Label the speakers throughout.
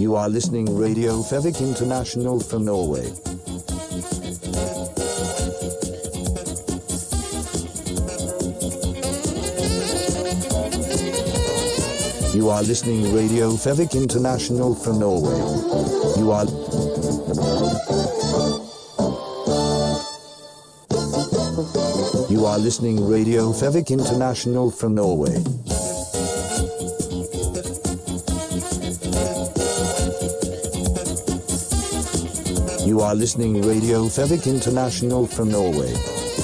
Speaker 1: You are listening Radio Fevik International from Norway. You are listening Radio Fevik International from Norway. You are listening Radio Fevik International from Norway. You are listening Radio Fevik International from Norway.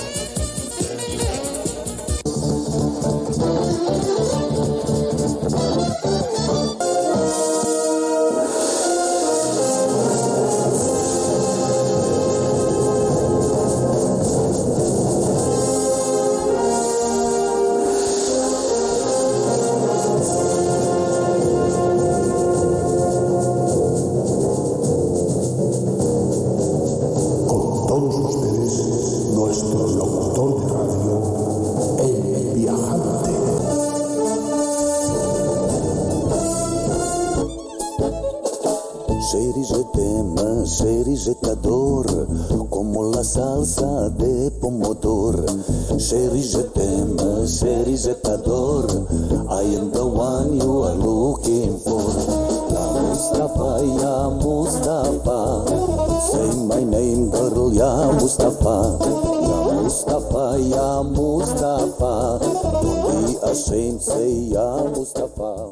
Speaker 2: Como la salsa de pomodoro, Sherry je t'aime, Sherry je t'adore. I am the one you are looking for. Ya Mustafa, ya Mustafa, say my name, girl, ya Mustafa. Ya Mustafa, ya Mustafa, don't be ashamed, say ya Mustafa.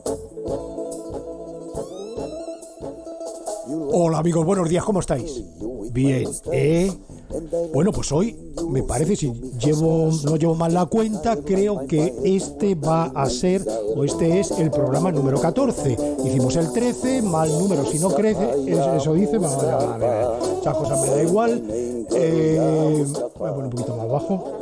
Speaker 3: Hola amigos, buenos días, ¿cómo estáis? Bien, Bueno, pues hoy me parece, si no llevo mal la cuenta, creo que este va a ser, o este es el programa número 14. Hicimos el 13, mal número, si no crece, eso dice, vamos a ver, esas cosas me da igual. Voy a poner un poquito más bajo.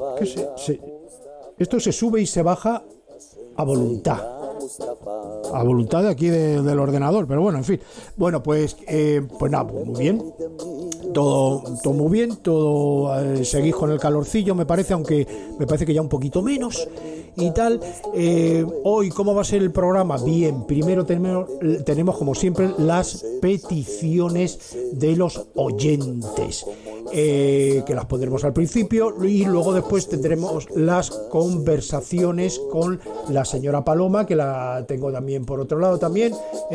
Speaker 3: Esto se sube y se baja a voluntad. A voluntad de aquí del ordenador, pero bueno, en fin. Bueno, pues nada, pues muy bien. Todo muy bien, seguís con el calorcillo, me parece, aunque me parece que ya un poquito menos y tal. Hoy, ¿cómo va a ser el programa? Bien, primero tenemos como siempre las peticiones de los oyentes, que las pondremos al principio, y luego después tendremos las conversaciones con la señora Paloma, que la tengo también por otro lado también,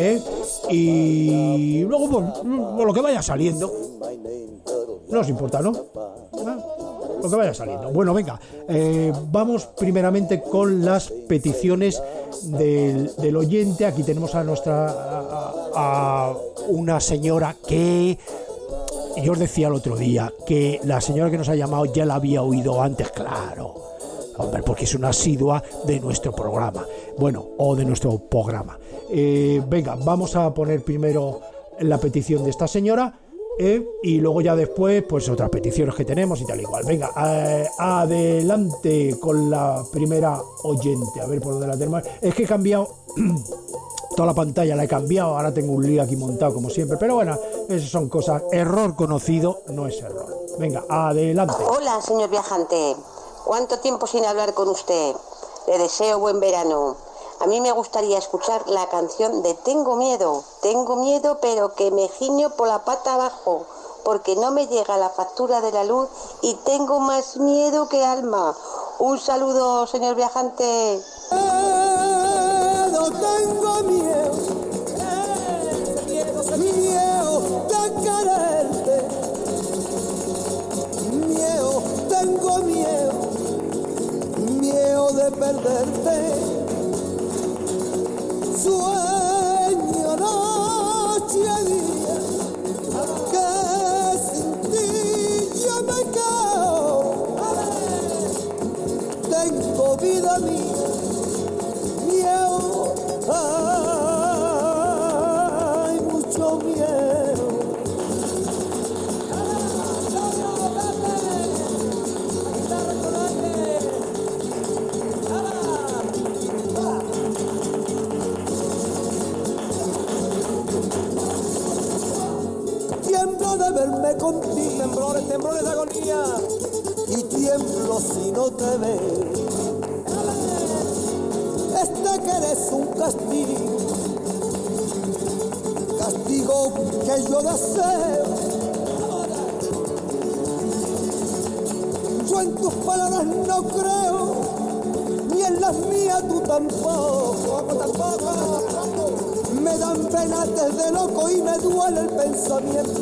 Speaker 3: y luego por lo que vaya saliendo. No os importa, ¿no? Lo que vaya saliendo. Bueno, venga, vamos primeramente con las peticiones del oyente. Aquí tenemos a una señora que yo os decía el otro día que la señora que nos ha llamado ya la había oído antes, claro, hombre, porque es una asidua de nuestro programa, bueno, o de nuestro programa. Venga, vamos a poner primero la petición de esta señora. Y luego ya después pues otras peticiones que tenemos y tal igual. Venga, adelante con la primera oyente. A ver por dónde la tenemos. Es que he cambiado toda la pantalla, la he cambiado. Ahora tengo un lío aquí montado como siempre. Pero bueno, esas son cosas. Error conocido no es error. Venga, adelante.
Speaker 4: Hola, señor viajante. ¿Cuánto tiempo sin hablar con usted? Le deseo buen verano. A mí me gustaría escuchar la canción de Tengo miedo, pero que me giño por la pata abajo, porque no me llega la factura de la luz y tengo más miedo que alma. Un saludo, señor viajante.
Speaker 2: Tengo miedo de quererte, tengo miedo de perderte. Sueño noche y día que sin ti yo me quedo. Tengo vida mía, miedo, hay mucho miedo. Tiemblo de verme contigo, temblores de agonía, y tiemblo si no te veo. Que eres un castigo único que yo deseo. Yo en tus palabras no creo, ni en las mías tú tampoco. Me dan penas desde loco y me duele el pensamiento.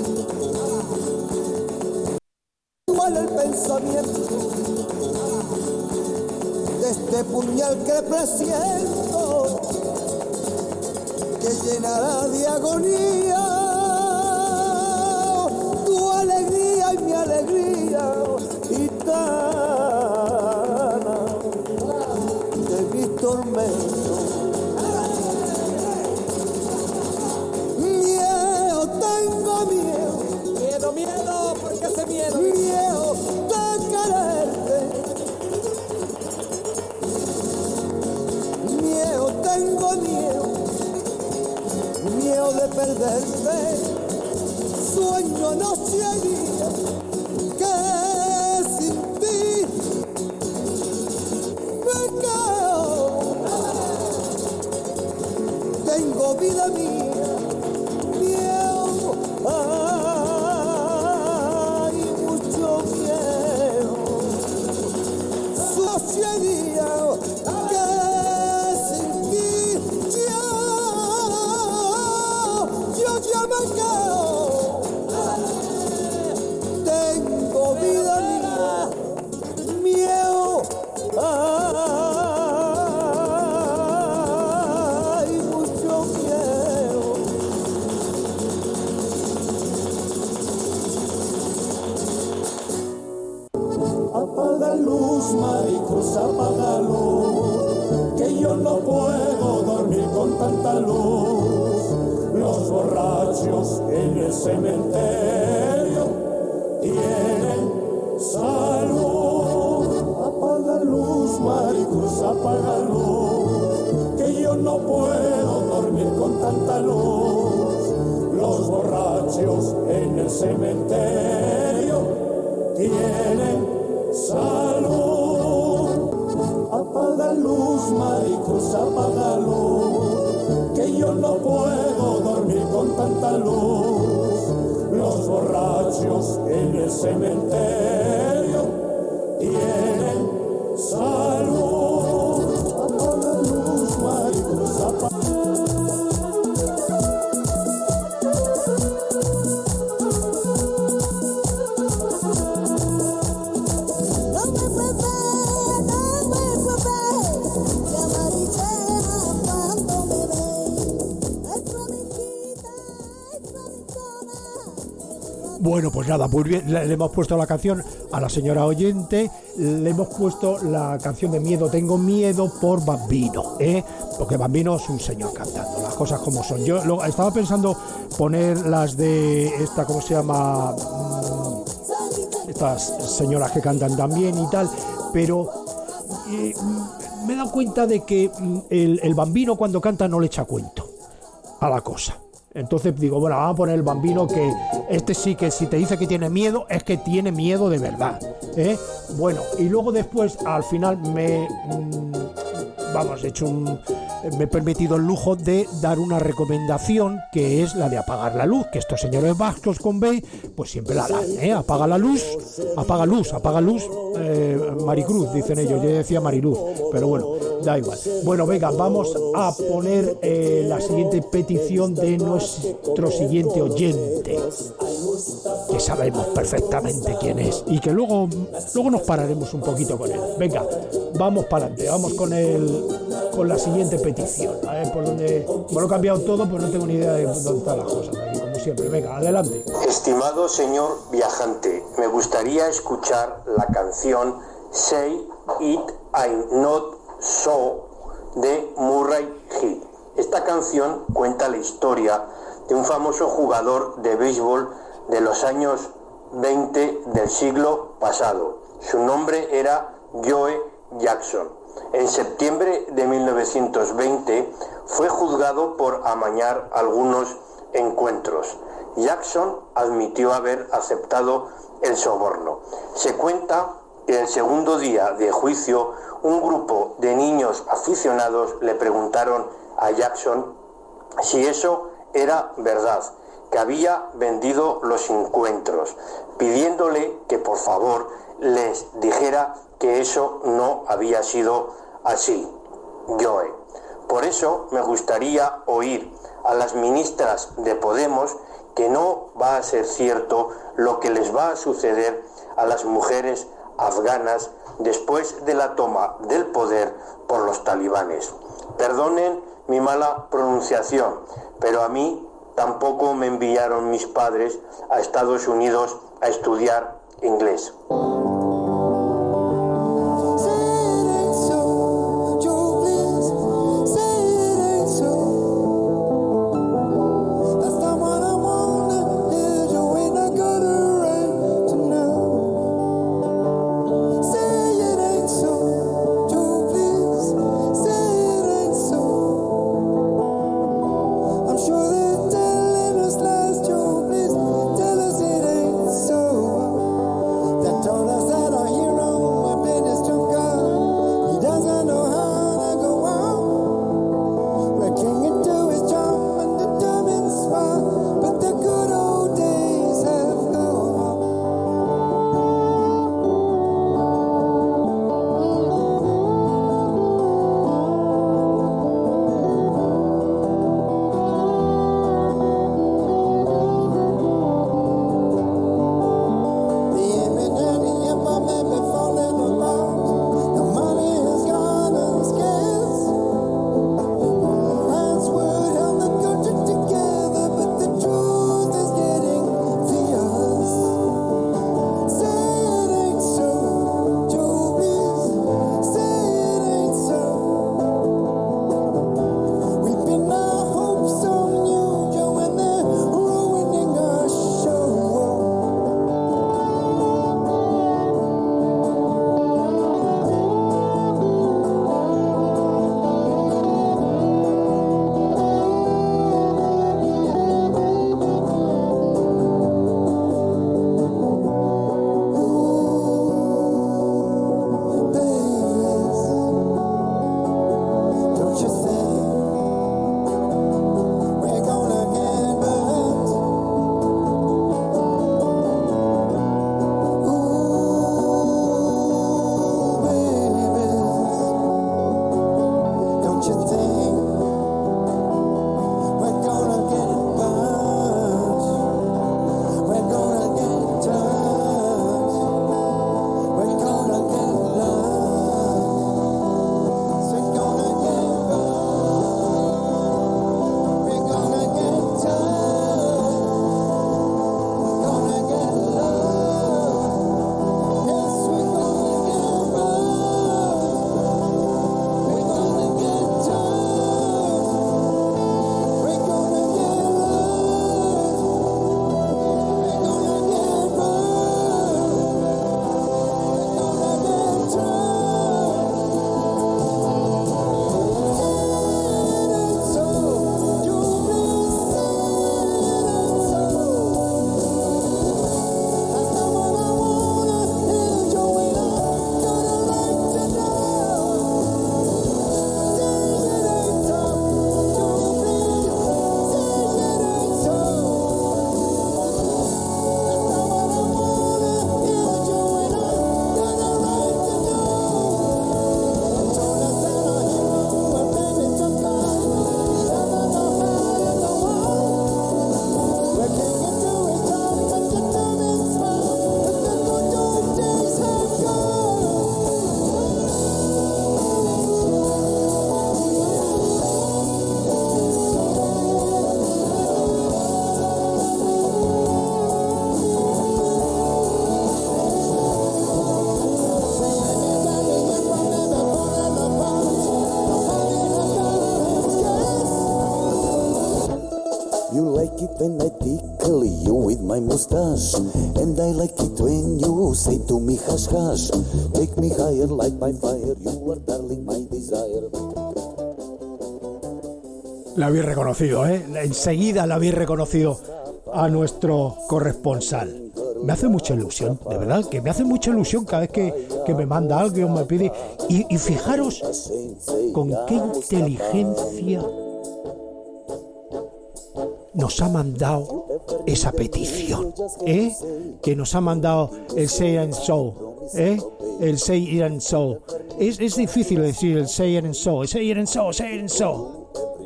Speaker 2: Duele el pensamiento de este puñal que presiento, que llenará de agonía tu alegría y mi alegría, gitana de mis tormentos. Miedo, tengo miedo.
Speaker 5: Miedo, miedo, ¿por qué ese miedo?
Speaker 2: Miedo de quererte. Miedo, tengo miedo. Miedo de perderte. Sueño noche y día que sin ti me quedo. Tengo vida mía, miedo, ay, mucho miedo. Noche y día que sin ti yo ya me quedo. Tengo vida mía, miedo, ay, mucho miedo. Apaga luz, Maricruz, apaga luz, que yo no puedo dormir con tanta luz. Los borrachos en el cementerio tienen salud. Apaga luz, Maricruz, apaga luz, que yo no puedo dormir con tanta luz. Los borrachos en el cementerio tienen salud. Apaga luz, Maricruz, apaga luz, que yo no puedo dormir con tanta luz. Los borrachos en el cementerio tienen salud. Apaga luz, Maricruz, apaga.
Speaker 3: Bueno, pues nada, muy bien, le hemos puesto la canción a la señora oyente, le hemos puesto la canción de Miedo, tengo miedo por Bambino, porque Bambino es un señor cantando, las cosas como son. Yo estaba pensando poner las de esta, ¿cómo se llama? Estas señoras que cantan también y tal, pero me he dado cuenta de que el Bambino cuando canta no le echa cuento a la cosa. Entonces digo, bueno, vamos a poner el Bambino, que este sí que si te dice que tiene miedo, es que tiene miedo de verdad, Bueno, y luego después, al final, me he permitido el lujo de dar una recomendación, que es la de apagar la luz, que estos señores vascos con B, pues siempre la dan, apaga la luz, Maricruz, dicen ellos, yo decía Mariluz, pero bueno, da igual. Bueno, venga, vamos a poner la siguiente petición de nuestro siguiente oyente, que sabemos perfectamente quién es, y que luego nos pararemos un poquito con él. Venga, vamos para adelante, vamos con la siguiente petición. A ver por dónde. Me lo he cambiado todo, pues no tengo ni idea de dónde están las cosas aquí, como siempre. Venga, adelante.
Speaker 6: Estimado señor viajante, me gustaría escuchar la canción Say It I'm Not So de Murray Heath. Esta canción cuenta la historia de un famoso jugador de béisbol de los años 20 del siglo pasado. Su nombre era Joe Jackson. En septiembre de 1920 fue juzgado por amañar algunos encuentros. Jackson admitió haber aceptado el soborno. Se cuenta que el segundo día de juicio, un grupo de niños aficionados le preguntaron a Jackson si eso era verdad, que había vendido los encuentros, pidiéndole que por favor les dijera que eso no había sido así. Joe. Por eso me gustaría oír a las ministras de Podemos que no va a ser cierto lo que les va a suceder a las mujeres afganas después de la toma del poder por los talibanes. Perdonen mi mala pronunciación, pero a mí tampoco me enviaron mis padres a Estados Unidos a estudiar inglés.
Speaker 2: like it when I tickle you with my mustache, and I like it when you say to me hush hush. Take me higher, light my fire, you are darling my desire.
Speaker 3: La habéis reconocido, ¿eh? Enseguida la habéis reconocido a nuestro corresponsal. Me hace mucha ilusión, de verdad, que me hace mucha ilusión cada vez que me manda algo o me pide. Y fijaros con qué inteligencia nos ha mandado esa petición, que nos ha mandado el Say and So, el Say It and So. Es difícil decir el Say It and So, Say It and So, Say It and So.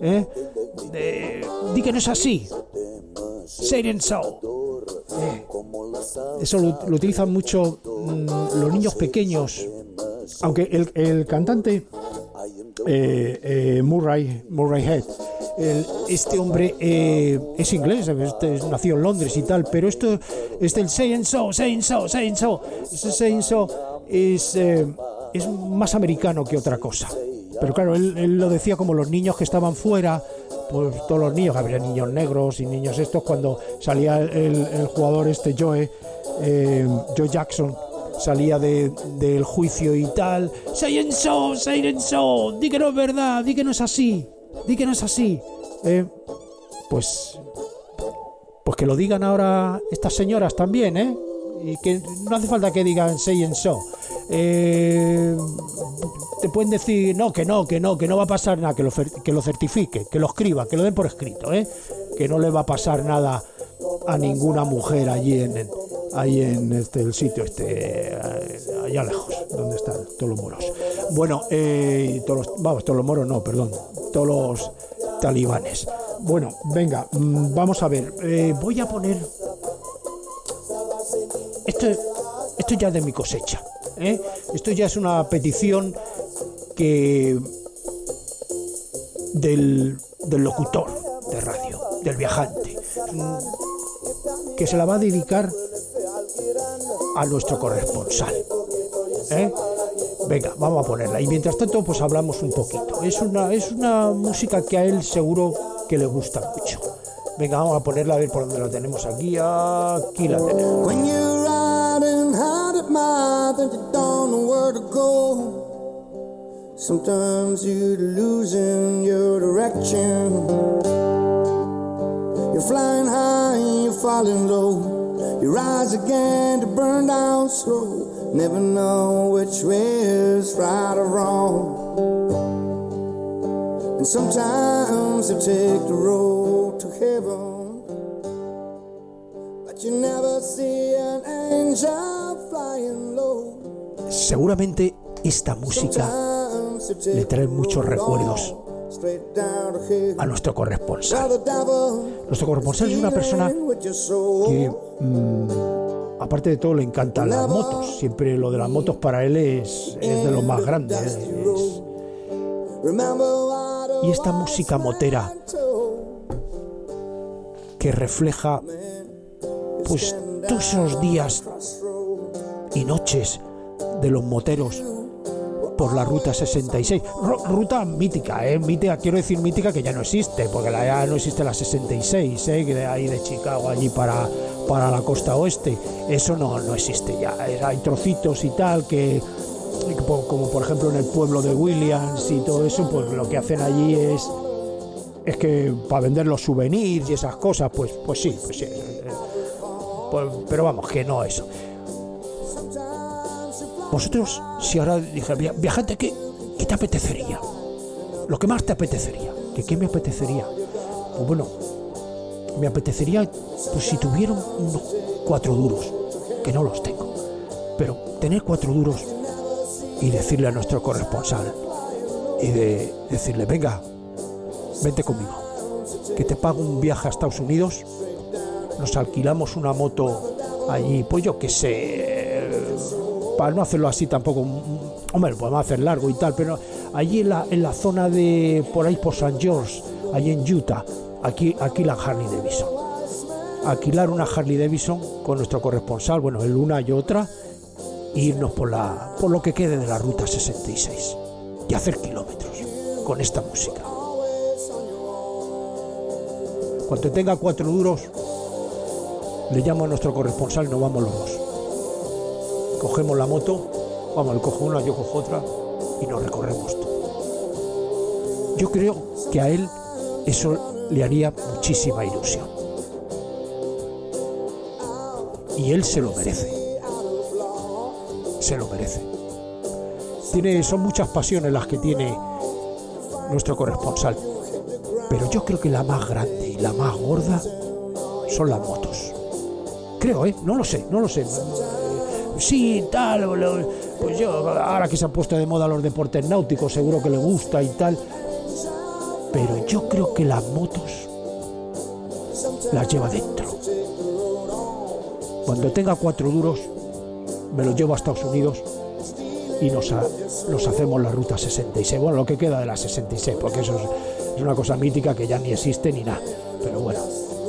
Speaker 3: Di que no es así, Say It and So. Eso lo utilizan mucho los niños pequeños, aunque el cantante Murray Head, este hombre es inglés, nació en Londres y tal, pero esto es del Say and So, Say and So, Say and So. Ese Say and So es más americano que otra cosa. Pero claro, él lo decía como los niños que estaban fuera, pues todos los niños, había niños negros y niños estos, cuando salía el jugador Joe Jackson, salía del juicio y tal, Say and So, Say and So, di que no es verdad, di que no es así, di que no es así. Pues que lo digan ahora estas señoras también, y que no hace falta que digan Say and So. Te pueden decir que no va a pasar nada, que lo certifique, que lo escriba, que lo den por escrito, que no le va a pasar nada a ninguna mujer allí en el sitio allá lejos, donde están todos los moros. Bueno, todos los moros no, perdón, todos los talibanes. Bueno, venga, vamos a ver, voy a poner esto ya es de mi cosecha, esto ya es una petición del locutor de radio, del viajante, que se la va a dedicar a nuestro corresponsal. Venga, vamos a ponerla y mientras tanto pues hablamos un poquito. Es una música que a él seguro que le gusta mucho. Venga, vamos a ponerla, a ver por dónde la tenemos. Aquí la tenemos.
Speaker 7: When you're riding hard at mouth and you don't know where to go, sometimes you're losing your direction. You're flying high and you're falling low. You rise again to burn down slow. Never know which way is right or wrong. And sometimes you take the road to heaven, but you never see an angel flying low.
Speaker 3: Seguramente esta música le trae muchos recuerdos a nuestro corresponsal. Nuestro corresponsal es una persona que, aparte de todo, le encantan las motos. Siempre lo de las motos para él es de lo más grande. Y esta música motera que refleja pues todos esos días y noches de los moteros por la ruta 66, ruta mítica, mítica, quiero decir mítica, que ya no existe, porque ya no existe la 66, que de ahí de Chicago allí para la costa oeste, eso no existe ya. Hay trocitos y tal que, como por ejemplo en el pueblo de Williams y todo eso, pues lo que hacen allí es que para vender los souvenirs y esas cosas, pues sí, pero vamos, que no eso. Vosotros, si ahora dije, viajante, ¿qué te apetecería? Lo que más te apetecería. ¿Qué me apetecería? Pues bueno, me apetecería, pues si tuviera unos 4 duros, que no los tengo, pero tener 4 duros y decirle a nuestro corresponsal y decirle, venga, vente conmigo, que te pago un viaje a Estados Unidos, nos alquilamos una moto allí, pues yo qué sé, para no hacerlo así tampoco, hombre, lo podemos hacer largo y tal, pero allí en la zona de, por ahí por St. George, allí en Utah, aquí la Harley Davidson. Alquilar una Harley Davidson con nuestro corresponsal, bueno, él una y otra, e irnos por lo que quede de la ruta 66 y hacer kilómetros con esta música. Cuando tenga 4 duros, le llamo a nuestro corresponsal y nos vamos los dos. Cogemos la moto, vamos, él coge una, yo cojo otra y nos recorremos todo. Yo creo que a él eso le haría muchísima ilusión. Y él se lo merece. Se lo merece. Son muchas pasiones las que tiene nuestro corresponsal. Pero yo creo que la más grande y la más gorda son las motos. Creo, no lo sé. Sí, tal, pues yo, ahora que se han puesto de moda los deportes náuticos, seguro que le gusta y tal. Pero yo creo que las motos las lleva dentro. Cuando tenga 4 duros, me los llevo a Estados Unidos y nos hacemos la ruta 66. Bueno, lo que queda de la 66, porque eso es una cosa mítica que ya ni existe ni nada. Pero bueno,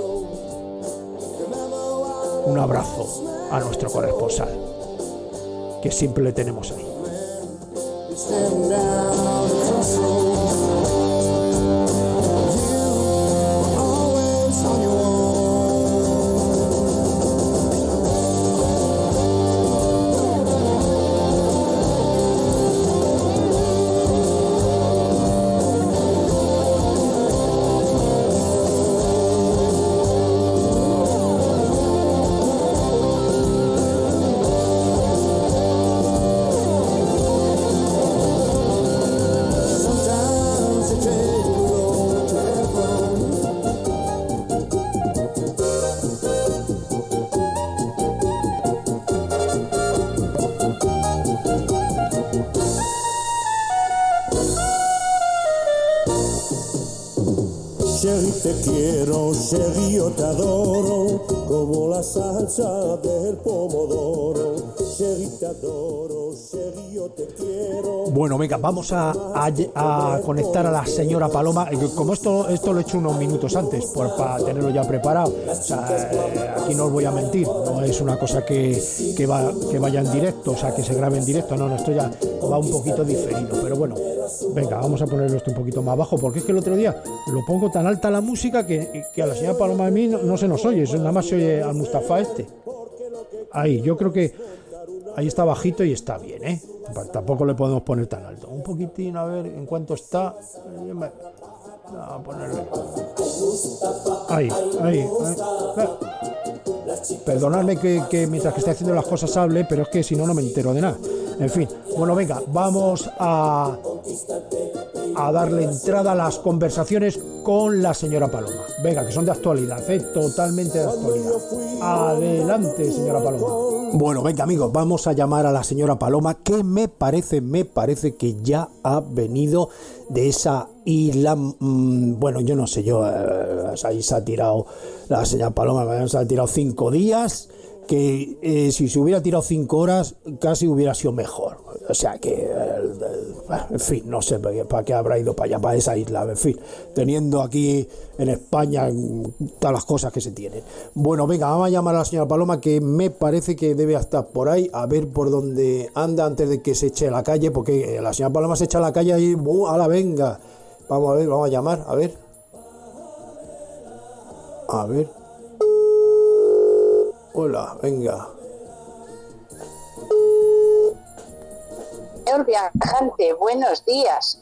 Speaker 3: un abrazo a nuestro corresponsal, que siempre le tenemos ahí.
Speaker 2: Sherry, te quiero, Sherry, yo te adoro, como la salsa del pomodoro. Sherry, te adoro, Sherry, yo te quiero.
Speaker 3: Bueno, venga, vamos a conectar a la señora Paloma. Como esto lo he hecho unos minutos antes, para tenerlo ya preparado. O sea, aquí no os voy a mentir, no es una cosa que vaya en directo, o sea, que se grabe en directo. No, esto ya va un poquito diferido, pero bueno. Venga, vamos a ponerlo esto un poquito más bajo, porque es que el otro día lo pongo tan alta la música que a la señora Paloma de mí no se nos oye, nada más se oye al Mustafa este. Ahí, yo creo que ahí está bajito y está bien, Tampoco le podemos poner tan alto. Un poquitín, a ver en cuánto está. A ponerle. Ahí. Perdonadme que mientras que estoy haciendo las cosas hable, pero es que si no me entero de nada. En fin, bueno, venga, vamos a darle entrada a las conversaciones con la señora Paloma. Venga, que son de actualidad, totalmente de actualidad. Adelante, señora Paloma. Bueno, venga, amigos, vamos a llamar a la señora Paloma, que me parece que ya ha venido de esa isla. Bueno, yo no sé, ahí se ha tirado la señora Paloma, se ha tirado 5 días. Que si se hubiera tirado 5 horas casi hubiera sido mejor. O sea que, en fin, no sé para qué habrá ido para allá, para esa isla, en fin, teniendo aquí en España todas las cosas que se tienen. Bueno, venga, vamos a llamar a la señora Paloma, que me parece que debe estar por ahí, a ver por dónde anda antes de que se eche a la calle, porque la señora Paloma se echa a la calle y ¡ala, venga! Vamos a ver, vamos a llamar, a ver. Hola, venga.
Speaker 8: Señor viajante, buenos días.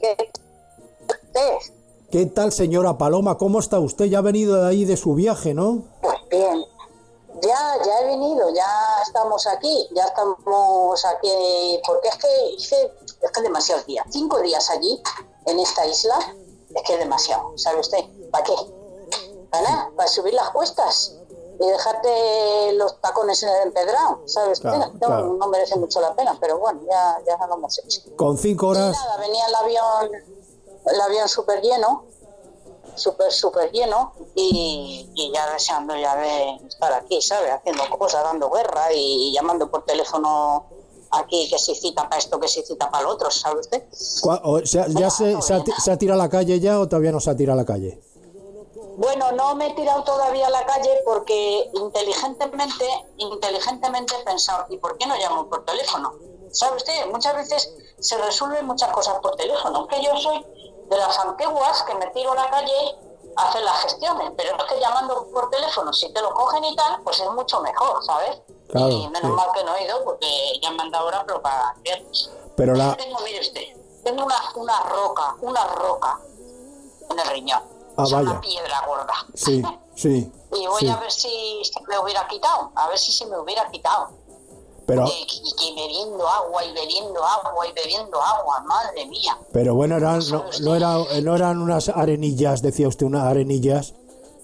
Speaker 3: ¿Qué tal, señora Paloma? ¿Cómo está usted? Ya ha venido de ahí de su viaje, ¿no?
Speaker 8: Pues bien. Ya he venido, ya estamos aquí, porque es que demasiados días. 5 días allí, en esta isla, es que es demasiado, ¿sabe usted? ¿Para qué? ¿Para nada? ¿Para subir las cuestas? Y dejarte los tacones en el empedrado, ¿sabes? Claro. No merece mucho la pena, pero bueno, ya lo hemos hecho.
Speaker 3: Con 5 horas...
Speaker 8: Y nada, venía el avión súper lleno, súper lleno, y ya deseando ya de estar aquí, ¿sabes? Haciendo cosas, dando guerra y llamando por teléfono aquí, que se cita para esto, que se cita para lo otro, ¿sabe usted?
Speaker 3: O sea, ¿ya se ha tirado a la calle ya o todavía no se ha tirado a la calle?
Speaker 8: Bueno, no me he tirado todavía a la calle porque inteligentemente he pensado, ¿y por qué no llamo por teléfono? ¿Sabe usted? Muchas veces se resuelven muchas cosas por teléfono. Es que yo soy de las antiguas que me tiro a la calle a hacer las gestiones, pero es que llamando por teléfono, si te lo cogen y tal, pues es mucho mejor, ¿sabes? Claro, y menos mal que no he ido porque ya me han dado ahora para viernes.
Speaker 3: Pero
Speaker 8: mire usted, tengo una roca en el riñón.
Speaker 3: Vaya.
Speaker 8: Una piedra gorda.
Speaker 3: Sí.
Speaker 8: Y voy a ver si se me hubiera quitado.
Speaker 3: Pero,
Speaker 8: y bebiendo agua y bebiendo agua y bebiendo agua, madre mía.
Speaker 3: Pero bueno, no eran unas arenillas, decía usted, unas arenillas.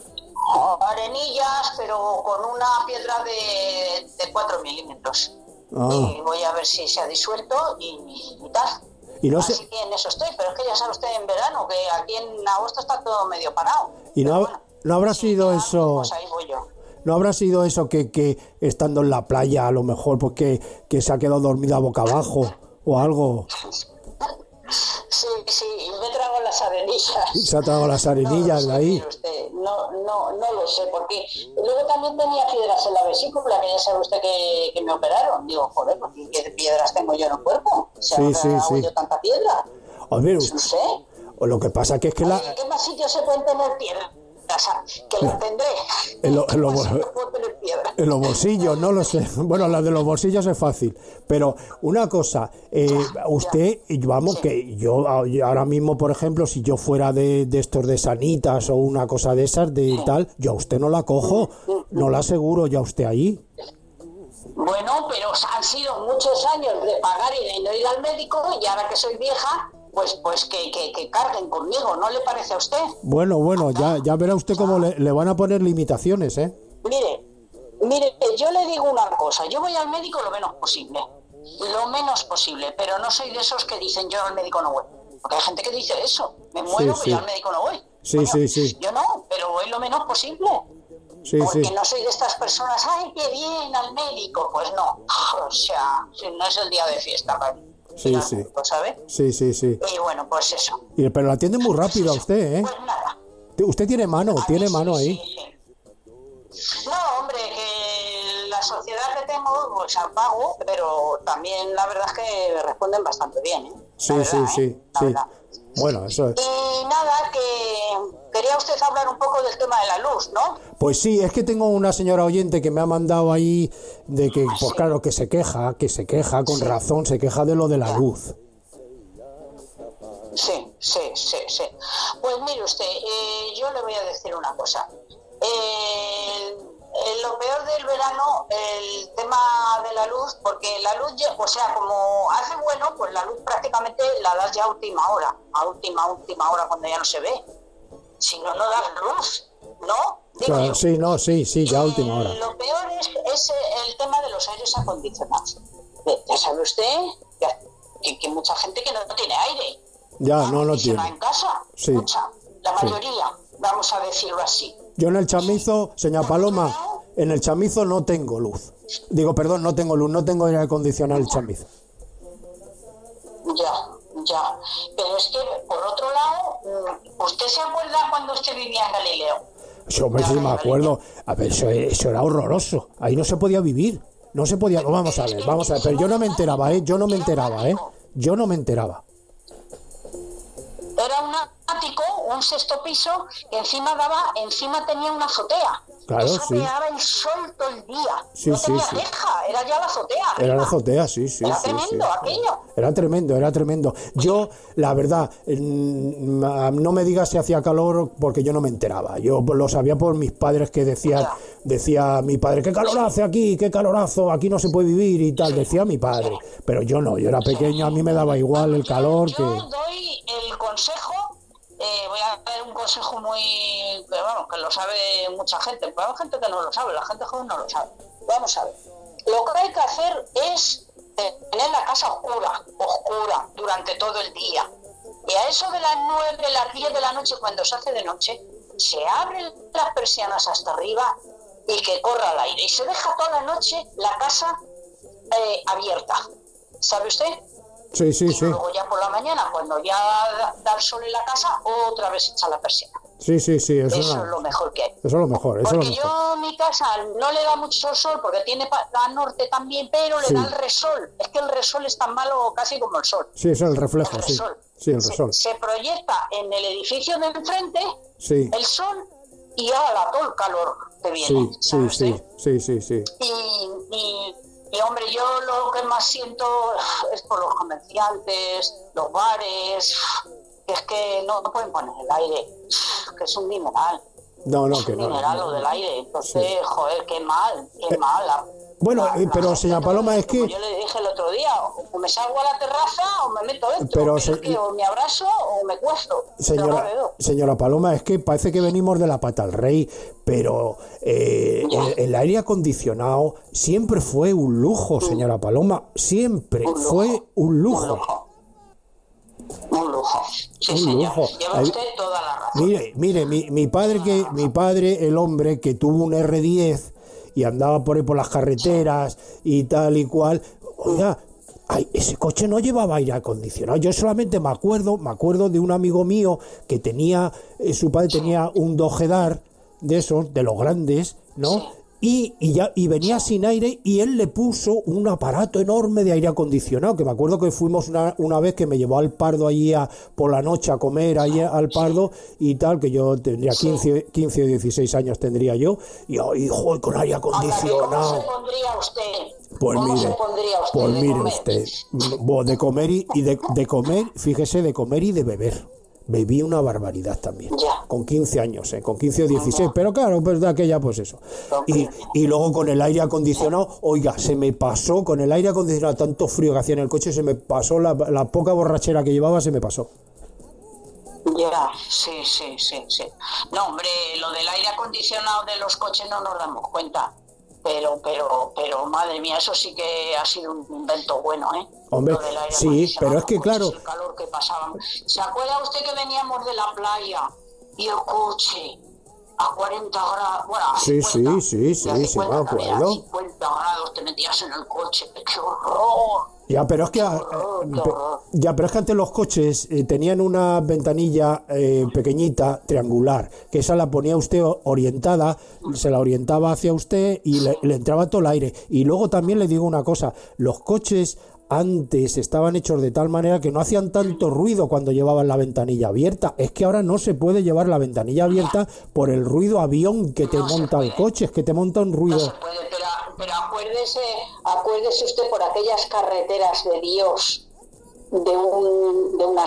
Speaker 8: Arenillas, pero con una piedra de 4 milímetros. Y voy a ver si se ha disuelto y tal.
Speaker 3: Y no
Speaker 8: Así
Speaker 3: sé,
Speaker 8: que en eso estoy, pero es que ya sabe usted en verano que aquí en agosto está todo medio parado.
Speaker 3: y no,
Speaker 8: Bueno,
Speaker 3: no habrá
Speaker 8: si
Speaker 3: sido
Speaker 8: queda
Speaker 3: eso.
Speaker 8: algo, pues ahí voy yo.
Speaker 3: ¿No habrá sido eso que estando en la playa a lo mejor porque que se ha quedado dormida boca abajo o algo?
Speaker 8: Sí, y me trago las arenillas.
Speaker 3: Se ha tragado las arenillas de ahí.
Speaker 8: No lo sé, porque luego también tenía piedras en la vesícula, que ya sabe usted que me operaron. Digo, joder, pues, ¿qué piedras tengo yo en el cuerpo? O sea,
Speaker 3: Sí.
Speaker 8: hago yo tanta piedra.
Speaker 3: Hombre,
Speaker 8: No sé.
Speaker 3: lo que pasa que es que
Speaker 8: Oye, ¿en qué más sitios se pueden tener piedras? Que las tendré.
Speaker 3: En
Speaker 8: ¿Qué más sitios puedo tener piedras?
Speaker 3: en los bolsillos, no lo sé. Bueno, la de los bolsillos es fácil. Pero una cosa, usted, vamos,
Speaker 8: Sí.
Speaker 3: que yo ahora mismo, por ejemplo, si yo fuera de estos de Sanitas o una cosa de esas, de tal, yo a usted no la cojo, no la aseguro yo a usted ahí.
Speaker 8: Bueno, pero han sido muchos años de pagar y de no ir al médico, y ahora que soy vieja, pues que carguen conmigo, ¿no le parece a usted?
Speaker 3: Bueno, ya verá usted cómo le van a poner limitaciones, ¿eh?
Speaker 8: Mire, yo le digo una cosa, yo voy al médico lo menos posible, pero no soy de esos que dicen yo al médico no voy, porque hay gente que dice eso, me muero,
Speaker 3: Sí.
Speaker 8: pero yo al médico no voy.
Speaker 3: Sí,
Speaker 8: Coño,
Speaker 3: sí.
Speaker 8: Yo no, pero voy lo menos posible.
Speaker 3: Sí,
Speaker 8: Porque
Speaker 3: sí.
Speaker 8: no soy de estas personas, ¡ay, qué bien, al médico! Pues no, o sea, no es el día de fiesta para mí.
Speaker 3: Sí.
Speaker 8: ¿Sabe?
Speaker 3: Sí.
Speaker 8: Y bueno, pues eso.
Speaker 3: Pero la atiende muy rápido a usted, ¿eh?
Speaker 8: Pues nada.
Speaker 3: Usted tiene mano ahí.
Speaker 8: Sí. No, hombre, que la sociedad que tengo, pues al pago, pero también la verdad es que responden bastante bien, ¿eh?
Speaker 3: Sí.
Speaker 8: La verdad.
Speaker 3: Bueno, eso es.
Speaker 8: Y nada, que quería usted hablar un poco del tema de la luz, ¿no?
Speaker 3: Pues sí, es que tengo una señora oyente que me ha mandado ahí de que, pues
Speaker 8: sí.
Speaker 3: claro, que se queja, con razón, se queja de lo de la luz.
Speaker 8: Sí. Pues mire usted, yo le voy a decir una cosa. Lo peor del verano, el tema de la luz, porque la luz, o sea, como hace bueno, pues la luz prácticamente la das ya a última hora cuando ya no se ve. Si no, no das luz, ¿no? Digo
Speaker 3: Claro,
Speaker 8: yo.
Speaker 3: sí, ya a última hora.
Speaker 8: Lo peor es el tema de los aires acondicionados. Ya sabe usted que mucha gente que no tiene aire.
Speaker 3: Ya, no tiene.
Speaker 8: En casa,
Speaker 3: Sí.
Speaker 8: la mayoría, vamos a decirlo así.
Speaker 3: Yo en el chamizo, señora Paloma, en el chamizo no tengo luz. Digo, perdón, no tengo luz, no tengo aire acondicionado en el chamizo.
Speaker 8: Ya. Pero es que, por otro lado, ¿usted se acuerda cuando usted vivía en Galileo?
Speaker 3: Yo sí me acuerdo. A ver, eso era horroroso. Ahí no se podía vivir. No se podía. Vamos a ver. Pero yo no me enteraba, ¿eh? Yo no me enteraba.
Speaker 8: Era un ático, un sexto piso, que encima tenía una azotea.
Speaker 3: Claro,
Speaker 8: Eso
Speaker 3: sí.
Speaker 8: te daba el sol todo el día.
Speaker 3: Sí,
Speaker 8: no
Speaker 3: sí,
Speaker 8: tenía
Speaker 3: sí.
Speaker 8: teja, era ya la azotea.
Speaker 3: Era la
Speaker 8: arriba.
Speaker 3: azotea, sí.
Speaker 8: Era tremendo aquello.
Speaker 3: Era tremendo. Yo, la verdad, no me digas si hacía calor porque yo no me enteraba. Yo lo sabía por mis padres que decía mi padre, ¿qué calor hace aquí? ¿Qué calorazo? Aquí no se puede vivir y tal. Decía mi padre. Pero yo no, yo era pequeño, a mí me daba igual el calor
Speaker 8: Yo
Speaker 3: que...
Speaker 8: doy el consejo, voy a dar un consejo que lo sabe mucha gente, pero hay gente que no lo sabe, la gente joven no lo sabe. Vamos a ver, lo que hay que hacer es tener la casa oscura durante todo el día. Y a eso de las 9, las 10 de la noche, cuando se hace de noche, se abren las persianas hasta arriba y que corra el aire. Y se deja toda la noche la casa abierta. ¿Sabe usted?
Speaker 3: Sí.
Speaker 8: Y luego ya por la mañana, cuando ya da el sol en la casa, otra vez echa la persiana.
Speaker 3: Sí.
Speaker 8: Eso es lo mejor que hay.
Speaker 3: Eso es lo mejor,
Speaker 8: Porque yo mi casa no le da mucho sol, porque tiene al norte también, pero le da el resol. Es que el resol es tan malo casi como el sol.
Speaker 3: Sí, eso es el reflejo,
Speaker 8: El
Speaker 3: sí.
Speaker 8: resol.
Speaker 3: Sí, el resol.
Speaker 8: Se proyecta en el edificio de enfrente el sol y ala todo el calor que viene.
Speaker 3: Sí.
Speaker 8: Y hombre, yo lo que más siento es por los comerciantes, los bares, que es que no pueden poner el aire, que es un mineral.
Speaker 3: No,
Speaker 8: es un mineral lo del aire. Entonces, joder, qué mal.
Speaker 3: Bueno, pero señora Paloma, es que...
Speaker 8: Como yo le dije el otro día, o me salgo a la terraza o me meto dentro.
Speaker 3: Pero
Speaker 8: es que o me abrazo o me cuesto.
Speaker 3: Señora Paloma, es que parece que venimos de la pata al rey, pero el aire acondicionado siempre fue un lujo, señora Paloma. Siempre fue un lujo.
Speaker 8: Un lujo. Sí,
Speaker 3: un
Speaker 8: señor.
Speaker 3: lujo.
Speaker 8: Lleva usted toda la razón.
Speaker 3: Mire, mi padre, el hombre que tuvo un R10 y andaba por ahí por las carreteras y tal y cual, oiga, ese coche no llevaba aire acondicionado. Yo solamente me acuerdo de un amigo mío que tenía, su padre tenía un Dodge de esos, de los grandes, ¿no? Y venía sin aire y él le puso un aparato enorme de aire acondicionado, que me acuerdo que fuimos una vez que me llevó al Pardo allí por la noche a comer allí al Pardo y tal, que yo tendría 15 o 16 años tendría yo, y hijo, con aire acondicionado.
Speaker 8: ¿Cómo se pondría usted?
Speaker 3: Pues mire usted, de comer de comer, fíjese, de comer y de beber. Bebí una barbaridad también, con 15 años, con 15 o 16, pero claro, pues de aquella, pues eso. Y luego con el aire acondicionado, oiga, se me pasó, con el aire acondicionado, tanto frío que hacía en el coche, se me pasó, la poca borrachera que llevaba se me pasó.
Speaker 8: Ya, sí. No, hombre, lo del aire acondicionado de los coches no nos damos cuenta. Pero, madre mía, eso sí que ha sido un invento bueno, ¿eh?
Speaker 3: Hombre, sí, pero es que claro...
Speaker 8: El calor que pasábamos. ¿Se acuerda usted que veníamos de la playa y el coche a 40 grados? Bueno, a 50,
Speaker 3: sí, me acuerdo.
Speaker 8: A 50 grados te metías en el coche, ¡qué horror!
Speaker 3: Ya, pero es que antes los coches tenían una ventanilla pequeñita, triangular, que esa la ponía usted orientada, se la orientaba hacia usted y le entraba todo el aire. Y luego también le digo una cosa, los coches antes estaban hechos de tal manera que no hacían tanto ruido cuando llevaban la ventanilla abierta. Es que ahora no se puede llevar la ventanilla abierta por el ruido avión que te monta el coche, es que te monta un ruido...
Speaker 8: No se puede, pero acuérdese usted por aquellas carreteras de Dios de una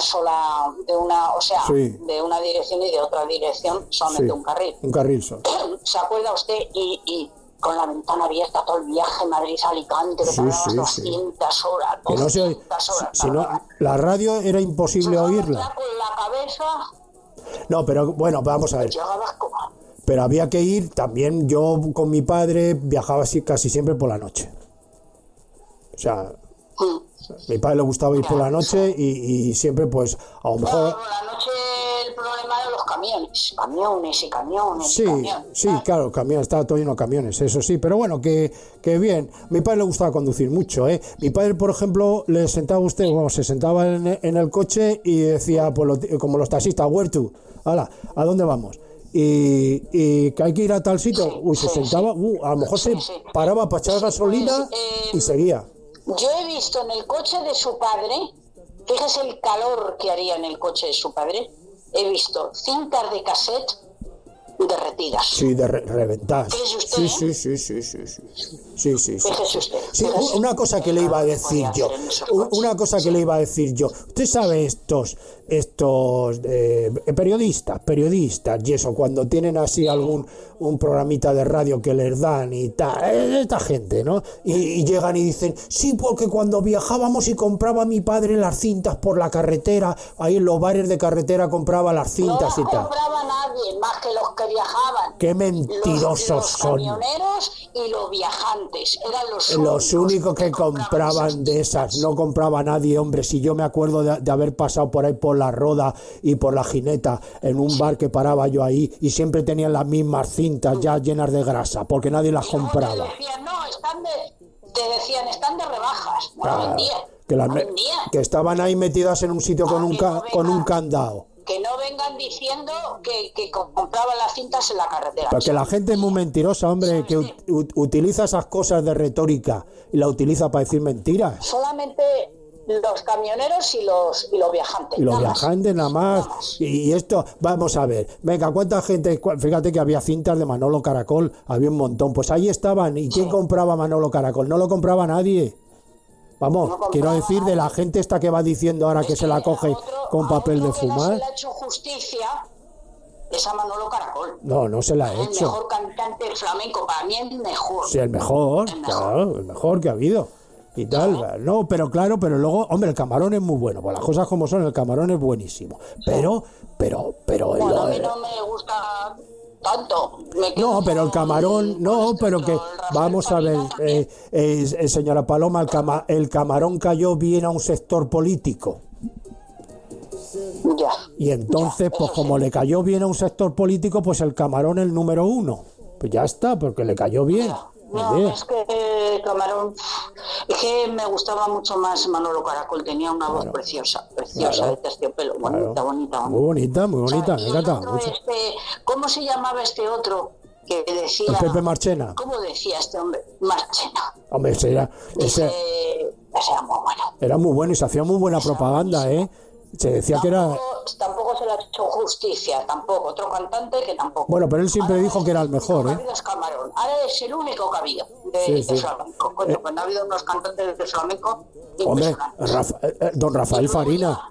Speaker 8: dirección y de otra dirección, solamente un carril.
Speaker 3: Un carril solo.
Speaker 8: ¿Se acuerda usted? Y con la ventana abierta todo el viaje Madrid-Alicante, que tardabas 200 horas.
Speaker 3: Que no se si no, la radio era imposible oírla.
Speaker 8: Con la cabeza...
Speaker 3: No, pero bueno, vamos a ver. Pero había que ir, también yo con mi padre viajaba así casi siempre por la noche. O sea, a mi padre le gustaba ir por la noche y siempre pues a lo mejor...
Speaker 8: por la noche el problema de los camiones.
Speaker 3: Sí, claro, camiones, estaba todo lleno de camiones, eso sí, pero bueno, que bien. Mi padre le gustaba conducir mucho, ¿eh? Mi padre, por ejemplo, se sentaba en el coche y decía, pues como los taxistas, where to, hala, ¿a dónde vamos? Y que hay que ir a tal sitio, se sentaba, a lo mejor se paraba para echar gasolina y seguía.
Speaker 8: Yo he visto en el coche de su padre, fíjese el calor que haría en el coche de su padre, he visto cintas de cassette derretidas.
Speaker 3: Sí, reventadas.
Speaker 8: ¿Fíjese usted?
Speaker 3: Sí.
Speaker 8: Fíjese usted.
Speaker 3: Sí, una cosa que le iba a decir yo. Usted sabe estos periodistas y eso, cuando tienen así un programita de radio que les dan y tal, esta gente, ¿no? Y llegan y dicen, sí, porque cuando viajábamos y compraba mi padre las cintas por la carretera, ahí en los bares de carretera compraba las cintas y tal.
Speaker 8: No compraba nadie más que los que viajaban.
Speaker 3: Qué mentirosos
Speaker 8: los
Speaker 3: son.
Speaker 8: Los camioneros y los viajantes eran
Speaker 3: los únicos que compraban de esas. No compraba nadie, hombre. Si yo me acuerdo de haber pasado por ahí por la Roda y por la Gineta en un bar que paraba yo ahí y siempre tenían las mismas cintas ya llenas de grasa porque nadie las compraba.
Speaker 8: Están de rebajas. No vendían.
Speaker 3: Que estaban ahí metidas en un sitio con un candado.
Speaker 8: Que no vengan diciendo que compraban las cintas en la carretera.
Speaker 3: Porque la gente es muy mentirosa, hombre, que utiliza esas cosas de retórica y la utiliza para decir mentiras.
Speaker 8: Solamente los camioneros y los viajantes.
Speaker 3: Y los viajantes nada más. Y esto, vamos a ver, venga, ¿cuánta gente? Fíjate que había cintas de Manolo Caracol, había un montón. Pues ahí estaban. ¿Y quién compraba Manolo Caracol? No lo compraba nadie. Vamos, no quiero decir de la gente esta que va diciendo ahora que se la coge con papel de fumar.
Speaker 8: Se le ha hecho justicia es a Manolo Caracol.
Speaker 3: No se la ha
Speaker 8: El
Speaker 3: hecho.
Speaker 8: mejor cantante flamenco, para mí el mejor.
Speaker 3: Sí, el mejor, claro, el mejor que ha habido. Y tal, no, pero claro, pero luego, hombre, el camarón es muy bueno, pues las cosas como son, el camarón es buenísimo. Pero
Speaker 8: Bueno, a mí no me gusta tanto.
Speaker 3: no, pero el camarón, no, pero que vamos a ver, señora Paloma, el camarón cayó bien a un sector político.
Speaker 8: Ya.
Speaker 3: Y entonces, pues como le cayó bien a un sector político, pues el camarón el número 1. Pues ya está, porque le cayó bien.
Speaker 8: No, es que Camarón, es que me gustaba mucho más Manolo Caracol, tenía una voz preciosa, de terciopelo, bonita.
Speaker 3: Muy bonita, me encanta mucho.
Speaker 8: ¿Cómo se llamaba este otro que decía?
Speaker 3: El Pepe Marchena.
Speaker 8: ¿Cómo decía este hombre? Marchena.
Speaker 3: Hombre, ese era
Speaker 8: muy bueno.
Speaker 3: Era muy bueno y se hacía muy buena propaganda, ¿eh? Se decía que era...
Speaker 8: Tampoco se le ha hecho justicia, tampoco. Otro cantante que tampoco.
Speaker 3: Bueno, pero él siempre dijo que era el mejor, ¿eh?
Speaker 8: Es Camarón. Ahora es el único que ha habido de flamenco. Coño, pues no ha habido unos cantantes de flamenco.
Speaker 3: Hombre, don Rafael Farina.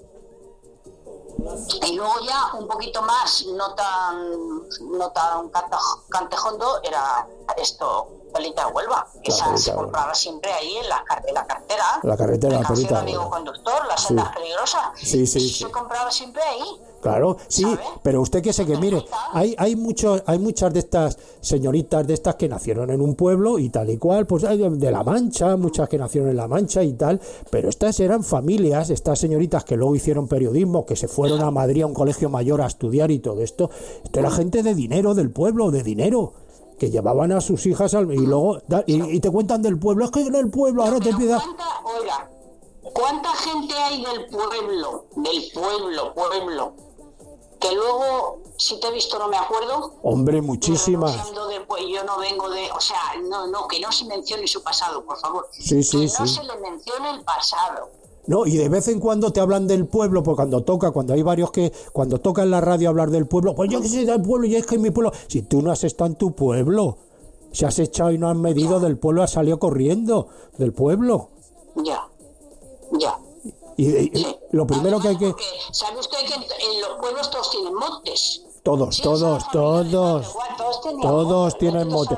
Speaker 8: Y luego ya un poquito más, no tan cantejondo, era esto, Pelita de Huelva. Esa se compraba siempre ahí en la carretera.
Speaker 3: La carretera,
Speaker 8: la
Speaker 3: Pelita.
Speaker 8: Amigo conductor, las sendas peligrosas.
Speaker 3: Sí.
Speaker 8: Se compraba siempre ahí.
Speaker 3: Claro, sí, ¿sabes? Pero usted que sé que, mire, hay muchas de estas señoritas de estas que nacieron en un pueblo y tal y cual, pues de La Mancha, muchas que nacieron en La Mancha y tal, pero estas eran familias, estas señoritas que luego hicieron periodismo, que se fueron a Madrid a un colegio mayor a estudiar y todo esto era gente de dinero, del pueblo, de dinero, que llevaban a sus hijas y luego, y te cuentan del pueblo, es que en el pueblo ahora te empieza...
Speaker 8: Oiga, ¿cuánta gente hay del pueblo, que luego, si te he visto, no me acuerdo?
Speaker 3: Hombre, muchísimas.
Speaker 8: Yo no vengo de... O sea, que no se mencione su pasado, por favor.
Speaker 3: Sí.
Speaker 8: Se le mencione el pasado.
Speaker 3: No, y de vez en cuando te hablan del pueblo, porque cuando hay varios cuando toca en la radio hablar del pueblo, pues yo que sé del pueblo, y es que en mi pueblo... Si tú no has estado en tu pueblo, si has echado y no has medido del pueblo, has salido corriendo del pueblo.
Speaker 8: Ya.
Speaker 3: Y lo primero que hay que...
Speaker 8: ¿Sabe usted que en los pueblos todos tienen montes?
Speaker 3: Todos tienen motes.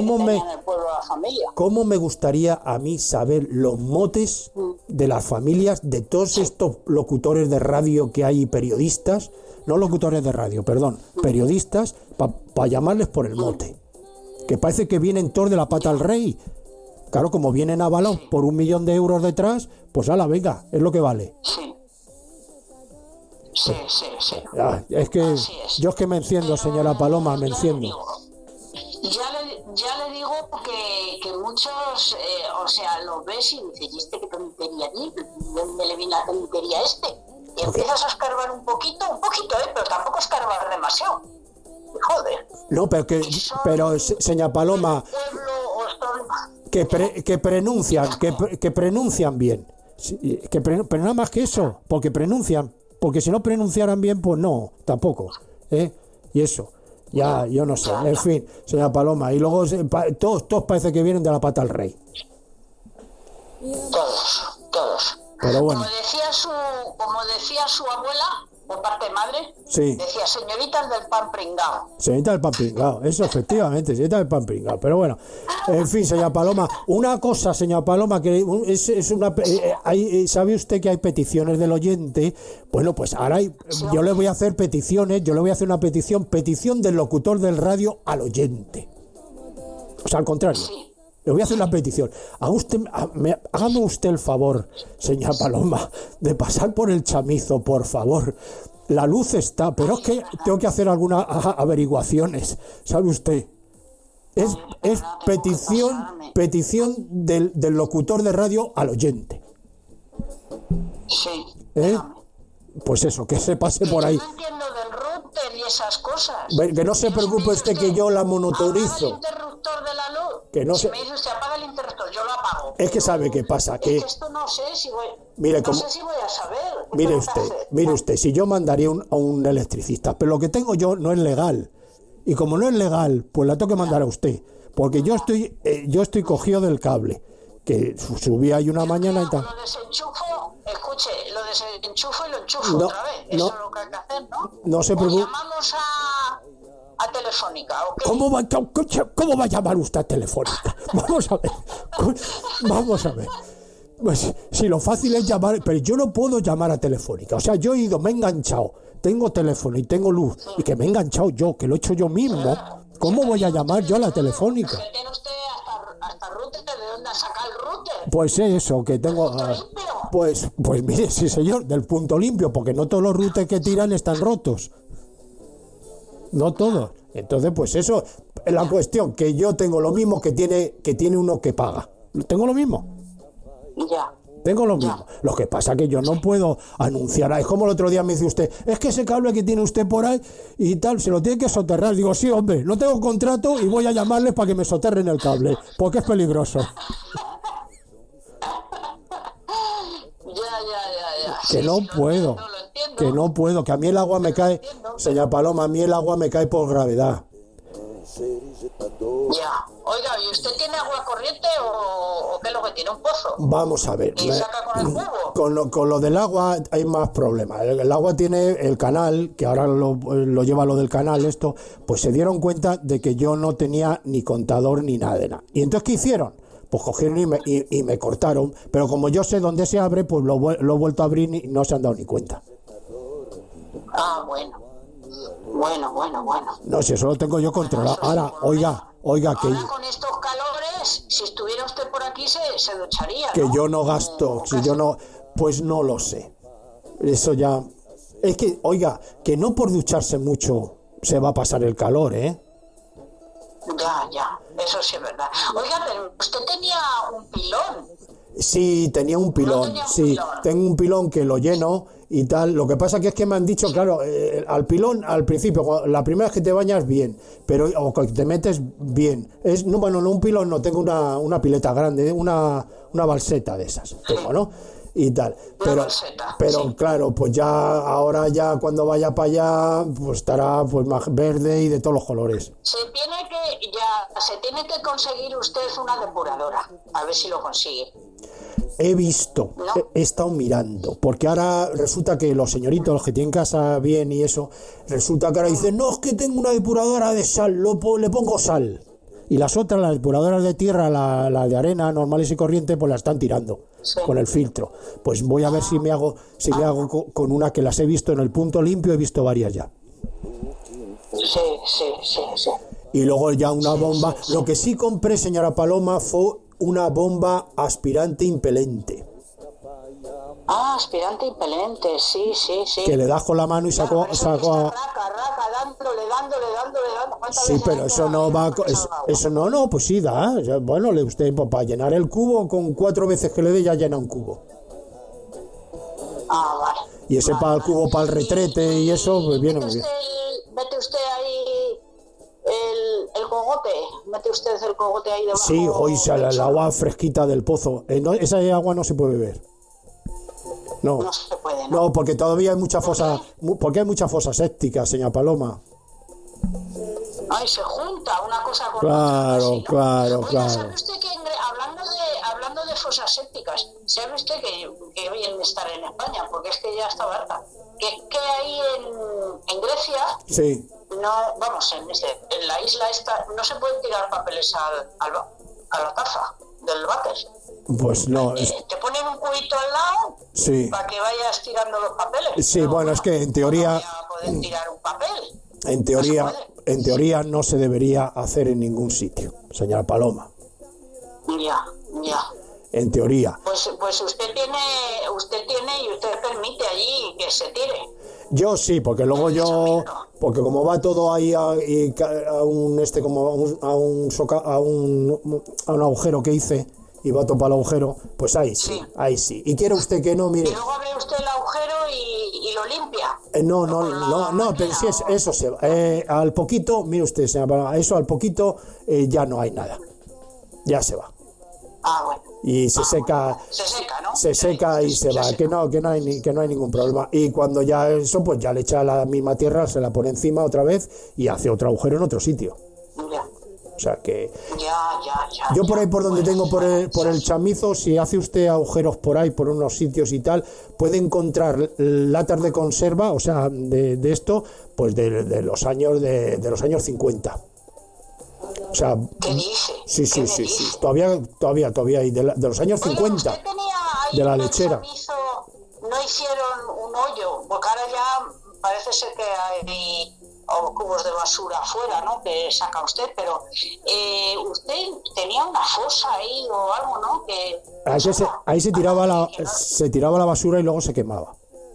Speaker 3: ¿Cómo me gustaría a mí saber los motes de las familias de todos estos locutores de radio que hay, periodistas? No locutores de radio, perdón, periodistas, para llamarles por el mote. Que parece que vienen todos de la pata al rey. Claro, como vienen avalados por 1 millón de euros detrás, pues ala, venga, es lo que vale.
Speaker 8: Sí.
Speaker 3: Es que yo es que me enciendo, señora Paloma, me enciendo.
Speaker 8: Ya le digo que muchos, o sea, lo ves y dices, ¿y este qué tontería di? ¿Dónde le viene la tontería a este? Y empiezas a escarbar un poquito, pero tampoco escarbar demasiado. Joder.
Speaker 3: No, pero señora Paloma, que pronuncian bien. Pero nada más que eso, porque pronuncian. Porque si no pronunciaran bien, pues no, tampoco. Y eso, ya, yo no sé. En fin, señora Paloma, y luego todos parece que vienen de la pata al rey.
Speaker 8: Todos.
Speaker 3: Pero bueno.
Speaker 8: Como decía su abuela, por parte de madre,
Speaker 3: sí.
Speaker 8: Decía señoritas del pan pringao.
Speaker 3: Señorita del pan pringao, eso efectivamente, señorita del pan pringao. Pero bueno, en fin, señora Paloma, una cosa, señora Paloma, que es una... ¿sabe usted que hay peticiones del oyente? Bueno, pues ahora yo le voy a hacer peticiones, una petición del locutor del radio al oyente. O sea, al contrario. Sí. Le voy a hacer una petición. Hágame usted el favor, señora Paloma, de pasar por el chamizo, por favor. La luz está, pero es que tengo que hacer algunas averiguaciones. ¿Sabe usted? Es petición del locutor de radio al oyente.
Speaker 8: Sí.
Speaker 3: Pues eso, que se pase por ahí.
Speaker 8: Yo no entiendo del router y esas cosas.
Speaker 3: Que no se preocupe usted que yo la monitorizo.
Speaker 8: Apaga el interruptor de la luz.
Speaker 3: Que no
Speaker 8: si me dice usted apaga el interruptor, yo lo apago.
Speaker 3: Es que sabe qué pasa.
Speaker 8: Que esto no sé si voy a saber.
Speaker 3: Mire usted, si yo mandaría a un electricista, pero lo que tengo yo no es legal. Y como no es legal, pues la tengo que mandar a usted. Porque yo estoy cogido del cable. Que subí ahí una mañana y tal.
Speaker 8: Lo desenchufo escuche, lo desenchufo y lo enchufo otra vez. Eso es lo que hay que hacer, ¿no?
Speaker 3: No se preocupe.
Speaker 8: Llamamos a Telefónica, ¿ok?
Speaker 3: ¿Cómo va a llamar usted a Telefónica? Vamos a ver. Pues, si lo fácil es llamar, pero yo no puedo llamar a Telefónica. O sea, yo he ido, me he enganchado, tengo teléfono y tengo luz, y que me he enganchado yo, que lo he hecho yo mismo. ¿Cómo voy a llamar yo a la Telefónica?
Speaker 8: ¿Que tiene usted hasta router? ¿De dónde saca el router?
Speaker 3: Pues eso, que tengo... Pues mire, sí señor, del punto limpio, porque no todos los routers que tiran están rotos. No todos. Entonces, pues eso es la cuestión, que yo tengo lo mismo que tiene uno que paga. Tengo lo mismo.
Speaker 8: Ya.
Speaker 3: Tengo lo mismo. Lo que pasa es que yo no puedo anunciar. Es como el otro día me dice usted, es que ese cable que tiene usted por ahí y tal, se lo tiene que soterrar. Digo, sí, hombre, no tengo contrato y voy a llamarles para que me soterren el cable, porque es peligroso.
Speaker 8: Ya.
Speaker 3: Que no puedo. Que no puedo, que a mí el agua me cae, señora Paloma, a mí el agua me cae por gravedad.
Speaker 8: Ya. Oiga, ¿y usted tiene agua corriente o qué es lo que tiene? ¿Un pozo?
Speaker 3: Vamos a ver.
Speaker 8: ¿Y saca con el cubo?
Speaker 3: Con lo del agua hay más problemas. El agua tiene el canal, que ahora lo lleva lo del canal, esto, pues se dieron cuenta de que yo no tenía ni contador ni nada de nada. ¿Y entonces qué hicieron? Pues cogieron y me cortaron, pero como yo sé dónde se abre, pues lo he vuelto a abrir y no se han dado ni cuenta.
Speaker 8: Ah, bueno.
Speaker 3: No, si eso lo tengo yo controlado. Ahora, oiga, que...
Speaker 8: Ahora con estos calores, si estuviera usted por aquí se ducharía, ¿no?
Speaker 3: Que yo no gasto, si yo no... Pues no lo sé. Eso ya... Es que, oiga, que no por ducharse mucho se va a pasar el calor, ¿eh?
Speaker 8: Ya, eso sí es verdad. Oiga, pero usted tenía un pilón.
Speaker 3: Sí, tenía un pilón. Tengo un pilón que lo lleno y tal. Lo que pasa que es que me han dicho, claro, al pilón al principio, la primera vez que te bañas bien, pero o que te metes bien. No un pilón, no, tengo una pileta grande, una balseta de esas, tengo, ¿no? Y tal, pero sí. Claro, pues ahora cuando vaya para allá, pues estará pues más verde y de todos los colores.
Speaker 8: Se tiene que conseguir usted una depuradora, a ver si lo consigue.
Speaker 3: He visto, ¿no? He estado mirando, porque ahora resulta que los señoritos, los que tienen casa bien y eso, resulta que ahora dicen, no, es que tengo una depuradora de sal, le pongo sal. Y las otras, las depuradoras de tierra, la de arena, normales y corrientes, pues la están tirando con el filtro. Pues voy a ver si me hago con una que las he visto en el punto limpio, he visto varias ya.
Speaker 8: Sí.
Speaker 3: Y luego ya una bomba. Lo que sí compré, señora Paloma, fue una bomba aspirante impelente.
Speaker 8: Ah, aspirante impelente, sí.
Speaker 3: Que le das con la mano y sacó
Speaker 8: raca, dándole.
Speaker 3: Sí, pero eso no va... Eso no, pues sí da. Bueno, usted para llenar el cubo, con 4 veces que le dé ya llena un cubo.
Speaker 8: Ah, vale.
Speaker 3: Y ese para el cubo, para el retrete y eso, pues viene muy bien.
Speaker 8: Mete usted ahí el cogote, mete usted el cogote ahí debajo.
Speaker 3: Sí, el agua fresquita del pozo. Esa agua no se puede beber.
Speaker 8: No se puede, ¿no?
Speaker 3: No, porque todavía hay mucha fosa, porque hay muchas fosas sépticas, señora Paloma.
Speaker 8: Ay, se junta una cosa con
Speaker 3: otra. Claro.
Speaker 8: ¿Sabe usted que hablando de fosas sépticas, sabe usted que bien estar en España, porque es que ya está harta? Que ahí en Grecia,
Speaker 3: sí.
Speaker 8: No, vamos, en la isla esta no se pueden tirar papeles a la taza del váter.
Speaker 3: Pues no.
Speaker 8: Te ponen un cubito al lado,
Speaker 3: sí,
Speaker 8: para que vayas tirando los papeles.
Speaker 3: Sí, bueno, es que en teoría...
Speaker 8: No voy a poder tirar un papel.
Speaker 3: En teoría no se debería hacer en ningún sitio, señora Paloma.
Speaker 8: Ya.
Speaker 3: En teoría.
Speaker 8: Pues usted tiene y usted permite allí que se tire.
Speaker 3: Yo sí, porque luego porque como va todo ahí a un agujero que hice y va a topar el agujero, pues ahí sí. Y quiere usted que no, mire.
Speaker 8: Y luego abre usted el agujero y lo limpia.
Speaker 3: No, pero si eso se va. Al poquito, mire usted, eso al poquito ya no hay nada. Ya se va.
Speaker 8: Ah, bueno.
Speaker 3: Y se seca,
Speaker 8: ¿no?
Speaker 3: Se seca y se va, que no hay ningún problema. Y cuando ya eso, pues ya le echa la misma tierra, se la pone encima otra vez y hace otro agujero en otro sitio.
Speaker 8: Ya.
Speaker 3: sea que
Speaker 8: Ya.
Speaker 3: yo por ahí por donde
Speaker 8: Pues,
Speaker 3: tengo por el Chamizo, si hace usted agujeros por ahí, por unos sitios y tal, puede encontrar latas de conserva, o sea, de esto, pues de los años de los años 50. O sea,
Speaker 8: ¿Qué dice?
Speaker 3: sí. Todavía, y de los años 50.
Speaker 8: Usted tenía ahí
Speaker 3: de la
Speaker 8: en el
Speaker 3: lechera.
Speaker 8: Chamizo, no hicieron un hoyo, porque ahora ya parece ser que hay cubos de basura afuera, ¿no? Que saca usted, pero usted tenía una fosa ahí o algo, ¿no? Que
Speaker 3: Ahí se tiraba la basura y luego se quemaba.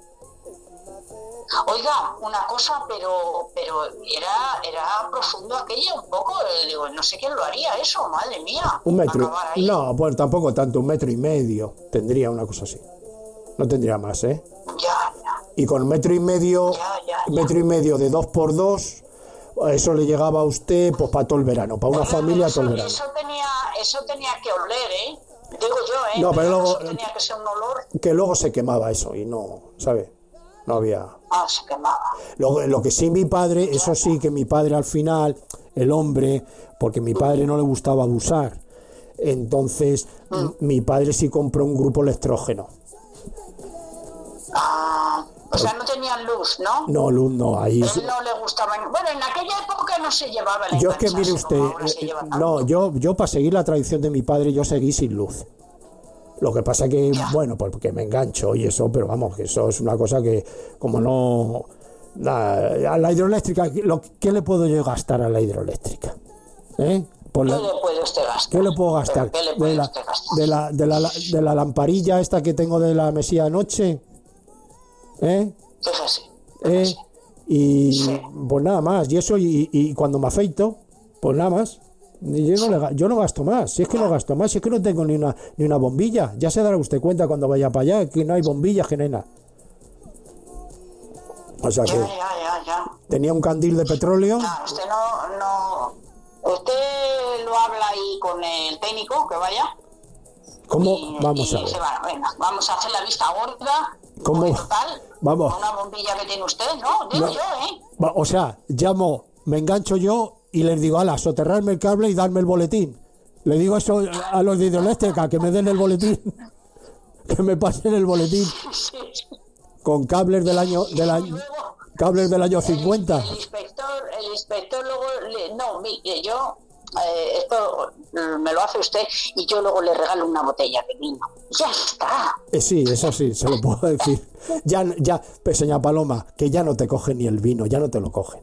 Speaker 8: Oiga, una cosa, pero era profundo aquello un poco, digo, no sé quién lo haría eso, madre mía.
Speaker 3: 1 metro.
Speaker 8: Acabar ahí.
Speaker 3: No, pues tampoco tanto, 1,5 metros. Tendría una cosa así. No tendría más, ¿eh?
Speaker 8: Ya.
Speaker 3: Y con 1,5 metros,
Speaker 8: Ya.
Speaker 3: 1,5 metros de 2x2, eso le llegaba a usted pues para todo el verano, para una
Speaker 8: Oiga,
Speaker 3: familia todo el verano.
Speaker 8: Eso tenía que oler, ¿eh? Digo yo, ¿eh?
Speaker 3: No, pero luego,
Speaker 8: eso tenía que ser un olor.
Speaker 3: que luego se quemaba eso y no, ¿sabe? No había...
Speaker 8: Se quemaba.
Speaker 3: Lo que sí mi padre, eso sí que mi padre al final, el hombre, porque mi padre no le gustaba abusar, entonces mi padre sí compró un grupo electrógeno.
Speaker 8: O sea, no tenían luz, ¿no?
Speaker 3: No, luz no, ahí...
Speaker 8: Él no le gustaba. Bueno, en aquella época no se llevaba la
Speaker 3: Yo es que mire
Speaker 8: enganchase
Speaker 3: usted,
Speaker 8: como ahora se lleva tanto.
Speaker 3: no, yo para seguir la tradición de mi padre, yo seguí sin luz. Lo que pasa que, bueno, pues porque me engancho y eso, pero vamos, que eso es una cosa que, como no... A la hidroeléctrica, ¿qué le puedo yo gastar a la hidroeléctrica? ¿Eh?
Speaker 8: ¿Qué le puede usted gastar?
Speaker 3: ¿Qué le puedo gastar?
Speaker 8: ¿Qué le puede usted gastar?
Speaker 3: De la lamparilla esta que tengo de la mesilla anoche.
Speaker 8: Fíjese.
Speaker 3: Y
Speaker 8: Sí.
Speaker 3: pues nada más. Y eso, y cuando me afeito, pues nada más. Yo no gasto más. Si es que no gasto más, si es que no tengo ni una bombilla. Ya se dará usted cuenta cuando vaya para allá que no hay bombillas, que no hay nada. O sea que
Speaker 8: Ya.
Speaker 3: tenía un candil de petróleo.
Speaker 8: Usted no. Usted lo habla ahí con el técnico, que vaya.
Speaker 3: ¿Cómo?
Speaker 8: Y
Speaker 3: Vamos a ver.
Speaker 8: se va, venga, vamos a hacer la vista gorda.
Speaker 3: ¿Cómo?
Speaker 8: Total,
Speaker 3: Vamos.
Speaker 8: con una bombilla que tiene usted, ¿no? Digo
Speaker 3: No.
Speaker 8: yo, ¿eh?
Speaker 3: O sea, llamo, me engancho yo y les digo, ala, soterrarme el cable y darme el boletín. Le digo eso a los de hidroeléctrica, que me den el boletín. Que me pasen el boletín.
Speaker 8: Sí.
Speaker 3: Con cables del año cables del año 50.
Speaker 8: El inspector luego no, mire, yo esto me lo hace usted y yo luego le regalo una botella de vino. Ya está.
Speaker 3: Sí, eso sí, se lo puedo decir. Ya, pues, señora Paloma, que ya no te cogen ni el vino, ya no te lo cogen.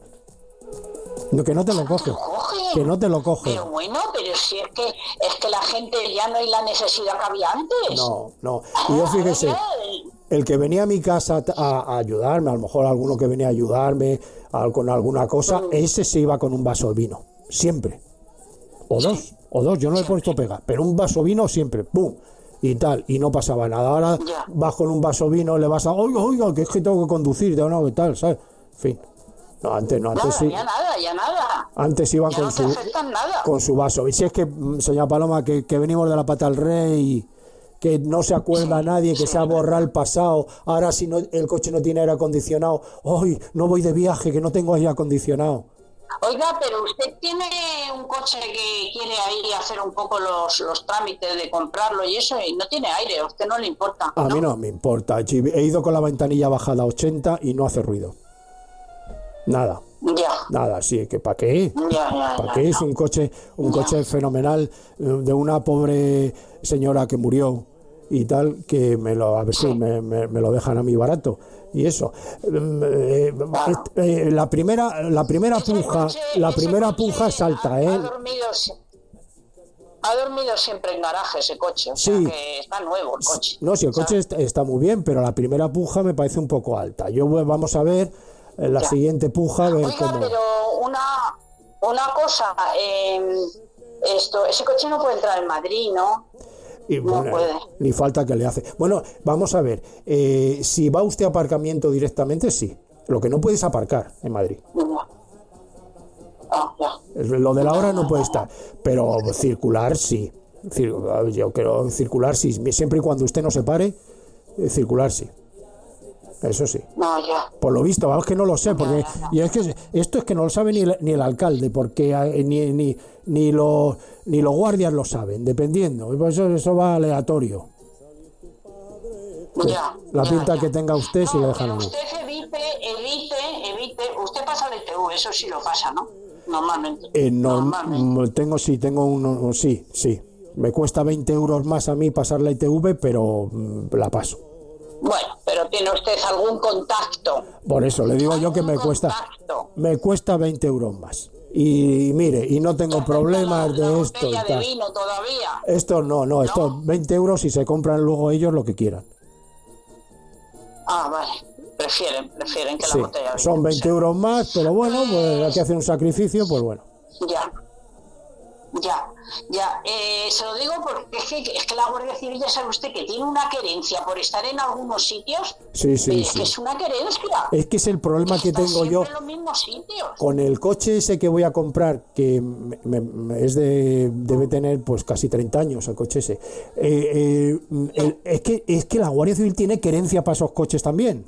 Speaker 3: No, que no te lo cogen. Que no te lo cogen.
Speaker 8: Pero bueno, pero si es que la gente ya no hay la necesidad que había antes.
Speaker 3: No. Y yo fíjese, el que venía a mi casa a ayudarme, a lo mejor alguno que venía a ayudarme con alguna cosa, ese se iba con un vaso de vino, siempre. O dos, yo no le he puesto pega, pero un vaso de vino siempre, ¡pum! Y tal, y no pasaba nada. Ahora vas con un vaso de vino, le vas a, oiga, que es que tengo que conducir, de no, que tal, ¿sabes? En fin. No, antes sí.
Speaker 8: Ya nada.
Speaker 3: Antes iban
Speaker 8: Ya no te afectan nada.
Speaker 3: con su vaso. Y si es que, señora Paloma, que venimos de la pata al rey, que no se acuerda nadie, que se ha borrado el pasado. Ahora si no, el coche no tiene aire acondicionado, hoy no voy de viaje, que no tengo aire acondicionado.
Speaker 8: Oiga, pero usted tiene un coche que quiere ahí hacer un poco los trámites de comprarlo y eso, y no tiene aire, a usted no le importa.
Speaker 3: A mí no me importa. He ido con la ventanilla bajada a 80 y no hace ruido. Nada. Nada, sí, que ¿para qué? ¿Para qué? Es un coche fenomenal de una pobre señora que murió y tal, que a ver si me lo dejan a mí barato. Y eso. La primera puja es alta, ¿eh?
Speaker 8: Ha dormido siempre en garaje ese coche, o sea que está nuevo el coche.
Speaker 3: No, sí, el coche está muy bien, pero la primera puja me parece un poco alta. Vamos a ver la siguiente puja.
Speaker 8: Oiga, pero una cosa, ese coche no puede entrar en Madrid, ¿no?
Speaker 3: Y bueno,
Speaker 8: no puede.
Speaker 3: Ni falta que le hace. Bueno, vamos a ver. Si va usted a aparcamiento directamente, sí. Lo que no puede es aparcar en Madrid. Lo de la hora no puede estar. Pero circular, sí. Yo creo circular, sí. Siempre y cuando usted no se pare, circular, sí. Eso sí.
Speaker 8: No, ya.
Speaker 3: Por lo visto, vamos, que no lo sé, porque
Speaker 8: Ya.
Speaker 3: y es que esto es que no lo sabe ni el alcalde, porque ni los guardias lo saben, dependiendo. Eso va aleatorio.
Speaker 8: Ya,
Speaker 3: La
Speaker 8: ya,
Speaker 3: pinta
Speaker 8: ya.
Speaker 3: que tenga usted si le dejan
Speaker 8: pero
Speaker 3: o no.
Speaker 8: usted evite, usted pasa el ITV, eso sí lo pasa, ¿no? Normalmente.
Speaker 3: Tengo uno, sí. Me cuesta 20 euros más a mí pasar la ITV, pero la paso.
Speaker 8: Bueno, pero tiene usted algún contacto.
Speaker 3: Por eso le digo yo que me cuesta 20 euros más. Y mire, y no tengo problemas de esto y
Speaker 8: Botella de
Speaker 3: tal.
Speaker 8: vino todavía.
Speaker 3: Esto no, estos 20 euros y se compran luego ellos lo que quieran.
Speaker 8: Ah, vale. Prefieren que
Speaker 3: Sí,
Speaker 8: la botella de vino.
Speaker 3: son 20 euros más, pero bueno, pues hay que hacer un sacrificio, pues bueno.
Speaker 8: Ya. Se lo digo porque es que la Guardia Civil, ya sabe usted que tiene una querencia por estar en algunos sitios.
Speaker 3: Sí.
Speaker 8: Que es una querencia.
Speaker 3: Es que es el problema que
Speaker 8: Está
Speaker 3: tengo yo
Speaker 8: siempre en los mismos sitios.
Speaker 3: con el coche ese que voy a comprar, que debe tener pues casi 30 años el coche ese. Es que la Guardia Civil tiene querencia para esos coches también.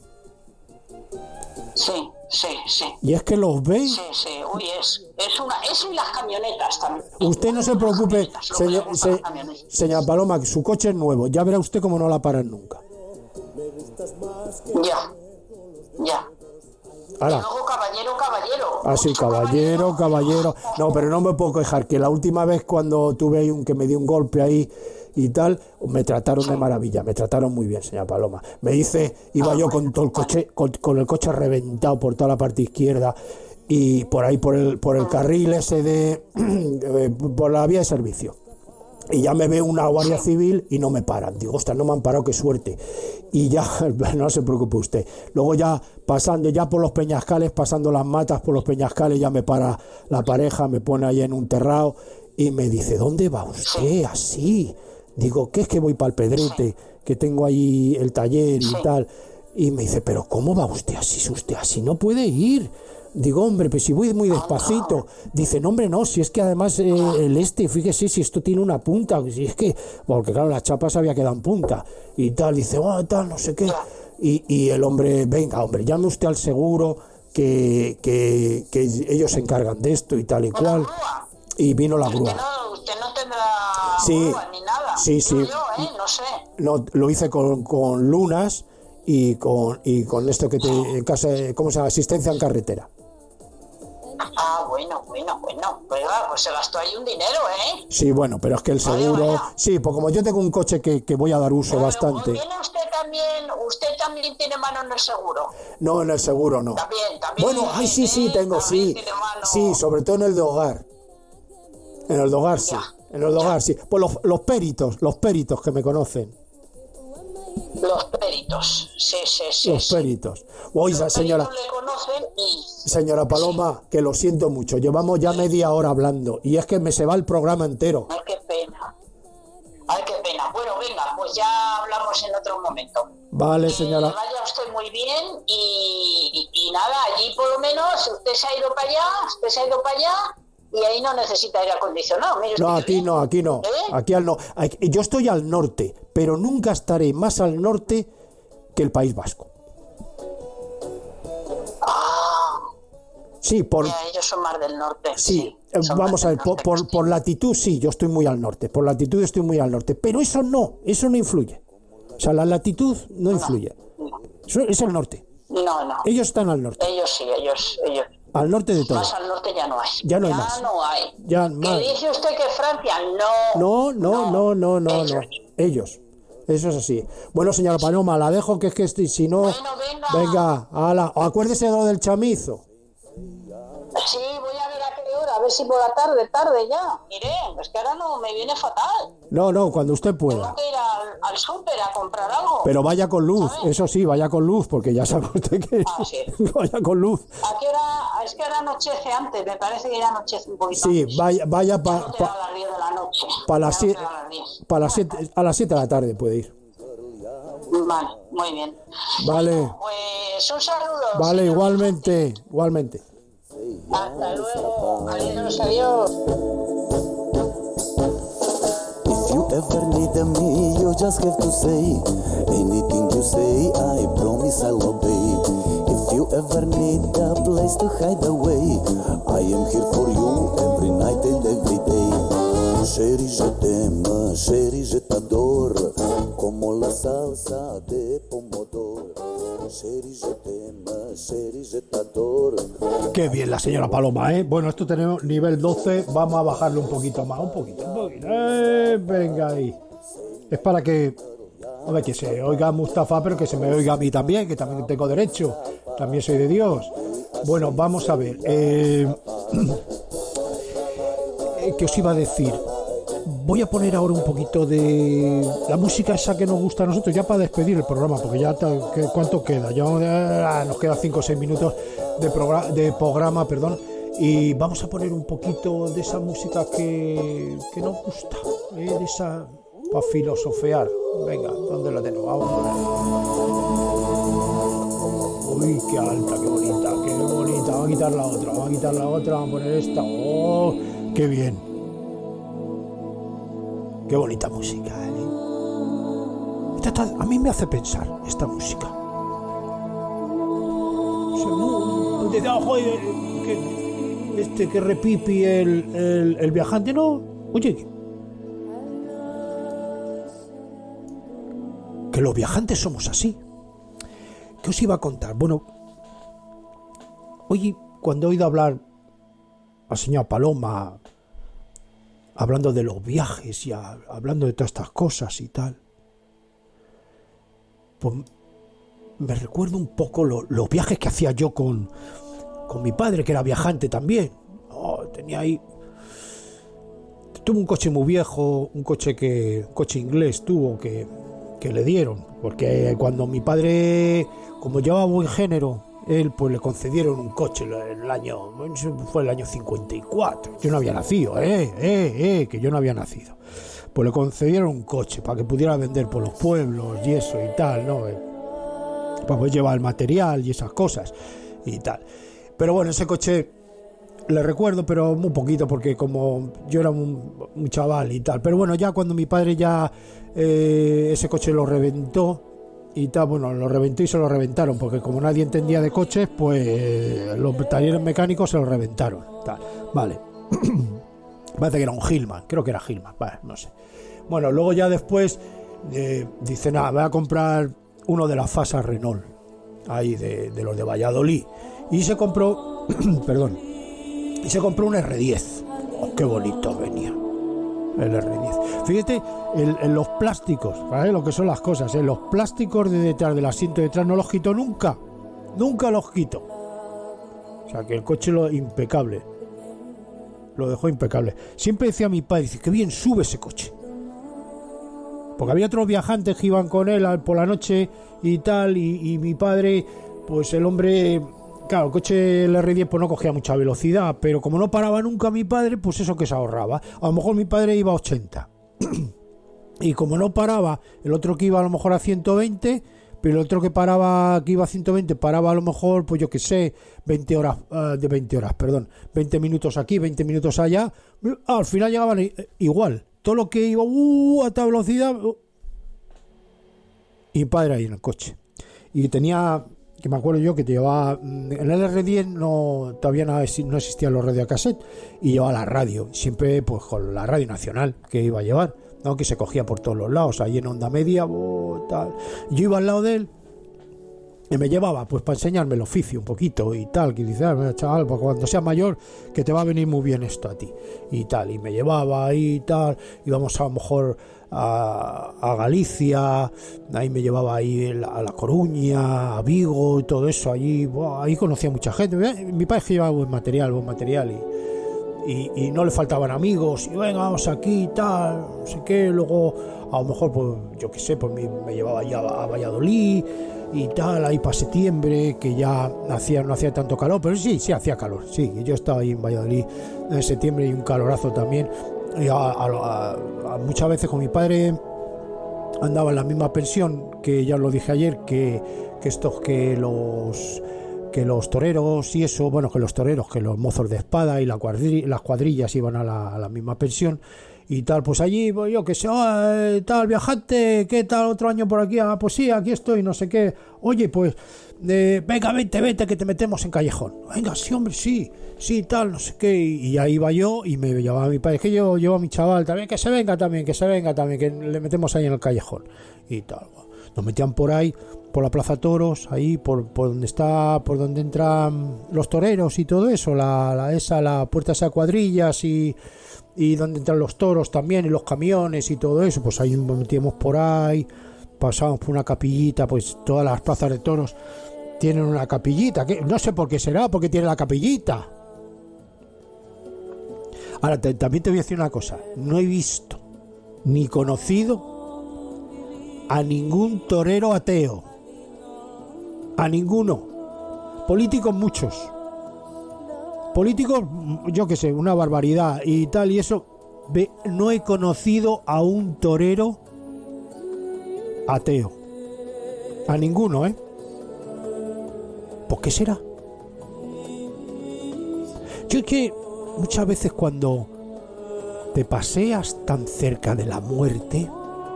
Speaker 8: Sí.
Speaker 3: Y es que los ve.
Speaker 8: Sí. Uy, eso y las camionetas también.
Speaker 3: Usted no se preocupe,
Speaker 8: Las camionetas.
Speaker 3: señora Paloma, que su coche es nuevo. Ya verá usted cómo no la paran nunca.
Speaker 8: Ya.
Speaker 3: Ahora.
Speaker 8: Y luego caballero.
Speaker 3: Ah, sí, caballero. No, pero no me puedo quejar, que la última vez cuando tuve ahí que me dio un golpe ahí y tal, me trataron de maravilla, me trataron muy bien, señora Paloma. Me dice, iba yo con todo el coche, con el coche reventado por toda la parte izquierda y por ahí por el carril ese por la vía de servicio. Y ya me ve una Guardia Civil y no me paran. Digo, ostras, no me han parado, qué suerte. Y ya, no se preocupe usted. Luego ya pasando ya por los peñascales, pasando las matas por los peñascales, ya me para la pareja, me pone ahí en un terrao y me dice, ¿dónde va usted así? Digo, ¿qué es que voy para el Pedrete? Que tengo ahí el taller y tal. Y me dice, ¿pero cómo va usted así? Si usted así no puede ir. Digo, hombre, pues si voy muy despacito. Dice, no, hombre, no, si es que además fíjese, si esto tiene una punta, si es que, porque claro, la chapa se había quedado en punta y tal, dice, tal, no sé qué. Y el hombre, venga, hombre, llame usted al seguro, que ellos se encargan de esto y tal y cual. Y vino la grúa.
Speaker 8: Usted no tendrá grúa ni nada.
Speaker 3: Sí.
Speaker 8: No sé.
Speaker 3: No, lo hice con lunas y con esto que en casa, ¿cómo se llama? Asistencia en carretera.
Speaker 8: Ah, bueno. Pues se gastó ahí un dinero, ¿eh?
Speaker 3: Sí, bueno, pero es que el seguro...
Speaker 8: Vaya.
Speaker 3: Sí, pues como yo tengo un coche que voy a dar uso bastante...
Speaker 8: Usted también tiene mano en el seguro.
Speaker 3: No, en el seguro no.
Speaker 8: También.
Speaker 3: Bueno, sí, tengo, sí. Sí, sobre todo en el de hogar. En el de hogar, sí. En el de hogar, sí. Pues los peritos que me conocen.
Speaker 8: Los peritos, sí.
Speaker 3: Los peritos. Oiga, señora...
Speaker 8: le conocen y...
Speaker 3: Señora Paloma, que lo siento mucho. Llevamos ya media hora hablando y es que me se va el programa entero.
Speaker 8: Ay, qué pena. Bueno, venga, pues ya hablamos en otro momento.
Speaker 3: Vale, señora.
Speaker 8: Que vaya usted muy bien y nada, allí por lo menos usted se ha ido para allá y ahí no necesita aire acondicionado. Mire,
Speaker 3: No, aquí no. Aquí no. Yo estoy al norte, pero nunca estaré más al norte que el País Vasco. Sí,
Speaker 8: ellos son más del norte.
Speaker 3: Sí, vamos a ver, por latitud sí, yo estoy muy al norte. Por latitud estoy muy al norte. Pero eso no influye. O sea, la latitud no influye. Eso es el norte.
Speaker 8: No.
Speaker 3: Ellos están al norte.
Speaker 8: Ellos sí, ellos.
Speaker 3: Al norte de todo.
Speaker 8: Más al norte ya no hay.
Speaker 3: Ya no hay más.
Speaker 8: No hay.
Speaker 3: Ya
Speaker 8: ¿Que
Speaker 3: más.
Speaker 8: dice usted que Francia?
Speaker 3: No. Ellos. Eso es así. Bueno, señora Paloma, la dejo, que es que si no...
Speaker 8: Bueno,
Speaker 3: venga, ala, acuérdese de lo del chamizo.
Speaker 8: Sí, voy a ver a qué hora, a ver si por la tarde ya. Mire, es que ahora no me viene fatal.
Speaker 3: No, cuando usted pueda.
Speaker 8: Tengo que ir al súper a comprar algo.
Speaker 3: Pero vaya con luz, ¿sabes? Eso sí, vaya con luz, porque ya sabe usted que...
Speaker 8: Sí.
Speaker 3: Vaya con luz.
Speaker 8: ¿A qué hora? Es que ahora anochece antes, me parece que ya anochece un poquito.
Speaker 3: Sí,
Speaker 8: antes.
Speaker 3: vaya
Speaker 8: A las 10 de la noche.
Speaker 3: a las 7 de la tarde puede ir.
Speaker 8: Vale, muy bien.
Speaker 3: Vale.
Speaker 8: Pues un saludo.
Speaker 3: Vale, igualmente.
Speaker 8: Hasta luego. Adiós.
Speaker 2: If you ever need me, you just have to say anything you say, I promise I'll obey. If you ever need a place to hide away, I am here for you every night and every day. Chérie, je t'aime, chérie, je t'adore, como la salsa de pomodoro. Chérie, je t'aime, chérie, je t'adore.
Speaker 3: Qué bien la señora Paloma, ¿eh? Bueno, esto tenemos nivel 12, vamos a bajarlo un poquito más, un poquito. Venga ahí. Es para que, a ver, que se oiga a Mustafa, pero que se me oiga a mí también, que también tengo derecho, también soy de Dios. Bueno, vamos a ver. ¿Qué os iba a decir? Voy a poner ahora un poquito de la música esa que nos gusta a nosotros, ya para despedir el programa, porque ya ¿cuánto queda? Ya nos queda 5 o 6 minutos de programa, perdón, y vamos a poner un poquito de esa música que nos gusta, de esa para filosofear. Venga, ¿dónde la tenemos? Vamos a poner. Uy, qué alta, qué bonita, qué bonita. Vamos a quitar la otra, vamos a poner esta. Oh, qué bien. Qué bonita música, ¿eh? A mí me hace pensar esta música. Que repipi el viajante, ¿no? Oye, que los viajantes somos así. ¿Qué os iba a contar? Bueno, hoy cuando he oído hablar al señor Paloma, hablando de los viajes y hablando de todas estas cosas y tal, pues me recuerdo un poco los viajes que hacía yo con mi padre, que era viajante también. Tenía ahí, tuvo un coche muy viejo, un coche inglés tuvo que le dieron, porque cuando mi padre, como llevaba buen género, él pues le concedieron un coche fue el año 54. Yo no había nacido, que yo no había nacido. Pues le concedieron un coche para que pudiera vender por los pueblos y eso y tal, ¿no? Para poder llevar el material y esas cosas y tal. Pero bueno, ese coche le recuerdo, pero muy poquito, porque como yo era un chaval y tal. Pero bueno, ya cuando mi padre ese coche lo reventó y tal, bueno, lo reventó y se lo reventaron, porque como nadie entendía de coches, pues los talleres mecánicos se lo reventaron, tal. Vale. Parece que era un Hillman, creo que era Hillman, vale, no sé. Bueno, luego ya después dice, nada, voy a comprar uno de las Fasas Renault, ahí de los de Valladolid, y se compró perdón, y se compró un R10. Qué bonito venía el R10. Fíjate en los plásticos, ¿vale? Lo que son las cosas, los plásticos de detrás del asiento de detrás no los quito nunca los quito. O sea que el coche impecable, lo dejó impecable. Siempre decía mi padre, dice, qué bien sube ese coche, porque había otros viajantes que iban con él por la noche y tal, y mi padre, pues el hombre, claro, el coche el R10 pues no cogía mucha velocidad, pero como no paraba nunca mi padre, pues eso que se ahorraba. A lo mejor mi padre iba a 80 y como no paraba, el otro que iba a lo mejor a 120, pero el otro que iba a 120 paraba a lo mejor, pues yo que sé, 20 minutos aquí, 20 minutos allá, al final llegaban igual, todo lo que iba a alta velocidad, y mi padre ahí en el coche. Y tenía, que me acuerdo yo que te llevaba, en el R10 todavía no existían los radiocassette, y llevaba la radio, siempre pues con la radio nacional que iba a llevar, ¿no? Que se cogía por todos los lados, ahí en onda media, tal. Yo iba al lado de él y me llevaba pues para enseñarme el oficio un poquito y tal, que dice, chaval, pues cuando seas mayor que te va a venir muy bien esto a ti y tal, y me llevaba ahí y tal, íbamos a lo mejor a Galicia, ahí me llevaba ahí a La Coruña, a Vigo y todo eso, allí, ahí conocía mucha gente. Mi padre llevaba buen material y no le faltaban amigos, y venga, vamos aquí y tal, no sé qué. Luego a lo mejor pues yo qué sé, pues me llevaba ya a Valladolid y tal, ahí para septiembre, que ya no hacía tanto calor, pero sí hacía calor, sí, yo estaba ahí en Valladolid en septiembre y un calorazo también. Y muchas veces con mi padre andaba en la misma pensión, que ya os lo dije ayer, que los toreros y eso, bueno, que los toreros, que los mozos de espada y las cuadrillas iban a la misma pensión, y tal, pues allí, pues yo que sé, tal, viajante, ¿qué tal otro año por aquí? Ah, pues sí, aquí estoy, no sé qué. Oye, pues, venga, vete, que te metemos en callejón. Venga, sí, hombre, sí, tal, no sé qué. Y ahí iba yo y me llevaba a mi padre, que yo llevo a mi chaval también, que se venga también, que le metemos ahí en el callejón. Y tal, nos metían por ahí, por la Plaza Toros, ahí, por donde entran los toreros y todo eso, la puerta esa cuadrillas y donde entran los toros también y los camiones y todo eso, pues ahí nos metíamos por ahí, pasábamos por una capillita, pues todas las plazas de toros tienen una capillita, que no sé por qué será, porque tiene la capillita. Ahora también te voy a decir una cosa, no he visto ni conocido a ningún torero ateo, a ninguno. Políticos muchos, políticos yo que sé, una barbaridad y tal y eso. No he conocido a un torero ateo, a ninguno, ¿por qué será? Yo es que muchas veces cuando te paseas tan cerca de la muerte,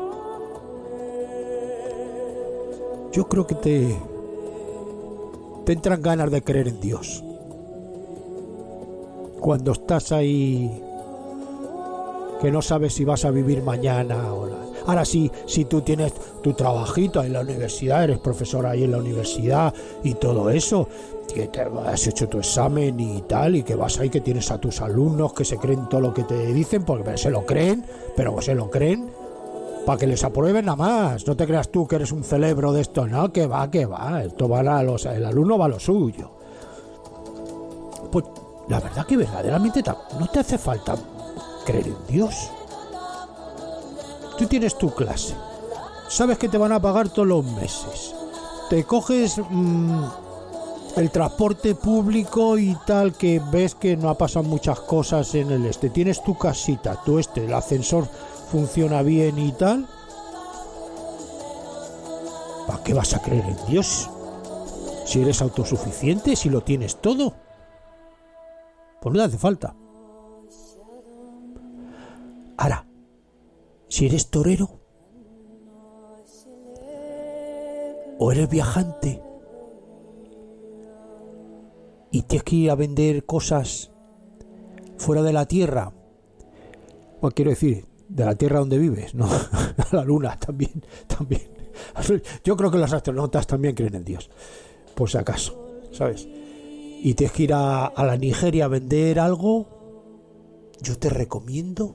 Speaker 3: yo creo que te entran ganas de creer en Dios. Cuando estás ahí, que no sabes si vas a vivir mañana o la... Ahora sí, si tú tienes tu trabajito en la universidad, eres profesor ahí en la universidad y todo eso, que te has hecho tu examen y tal, y que vas ahí, que tienes a tus alumnos que se creen todo lo que te dicen, porque se lo creen para que les aprueben nada más. No te creas tú que eres un cerebro de esto, no, que va, esto va el alumno va a lo suyo. Pues la verdad que verdaderamente no te hace falta creer en Dios. Tú tienes tu clase, sabes que te van a pagar todos los meses, te coges el transporte público y tal, que ves que no ha pasado muchas cosas en el tienes tu casita, el ascensor funciona bien y tal. ¿Para qué vas a creer en Dios? Si eres autosuficiente, si lo tienes todo, pues no te hace falta. Ahora, si eres torero o eres viajante y tienes que ir a vender cosas fuera de la tierra, bueno, quiero decir, de la tierra donde vives, no, a la luna también. Yo creo que los astronautas también creen en Dios, por si acaso, ¿sabes? Y tienes que ir a la Nigeria a vender algo, yo te recomiendo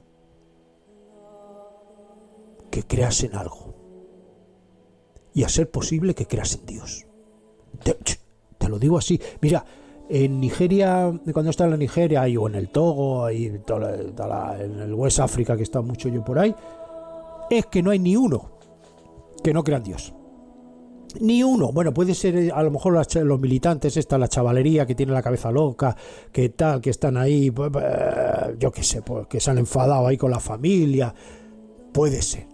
Speaker 3: que creas en algo y a ser posible que creas en Dios. Te lo digo así. Mira, en Nigeria, cuando está en la Nigeria o en el Togo, ahí, en el West África, que está mucho yo por ahí, es que no hay ni uno que no crea en Dios. Ni uno. Bueno, puede ser a lo mejor los militantes, la chavalería que tiene la cabeza loca, que tal, que están ahí, yo qué sé, pues, que se han enfadado ahí con la familia. Puede ser.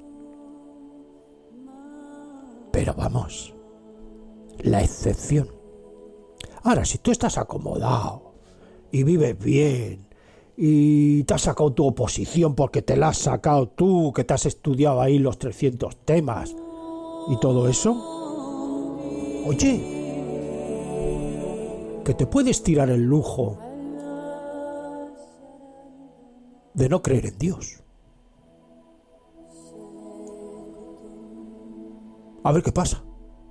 Speaker 3: Pero vamos, la excepción. Ahora, si tú estás acomodado y vives bien y te has sacado tu oposición porque te la has sacado tú, que te has estudiado ahí los 300 temas y todo eso, oye, que te puedes tirar el lujo de no creer en Dios. A ver qué pasa.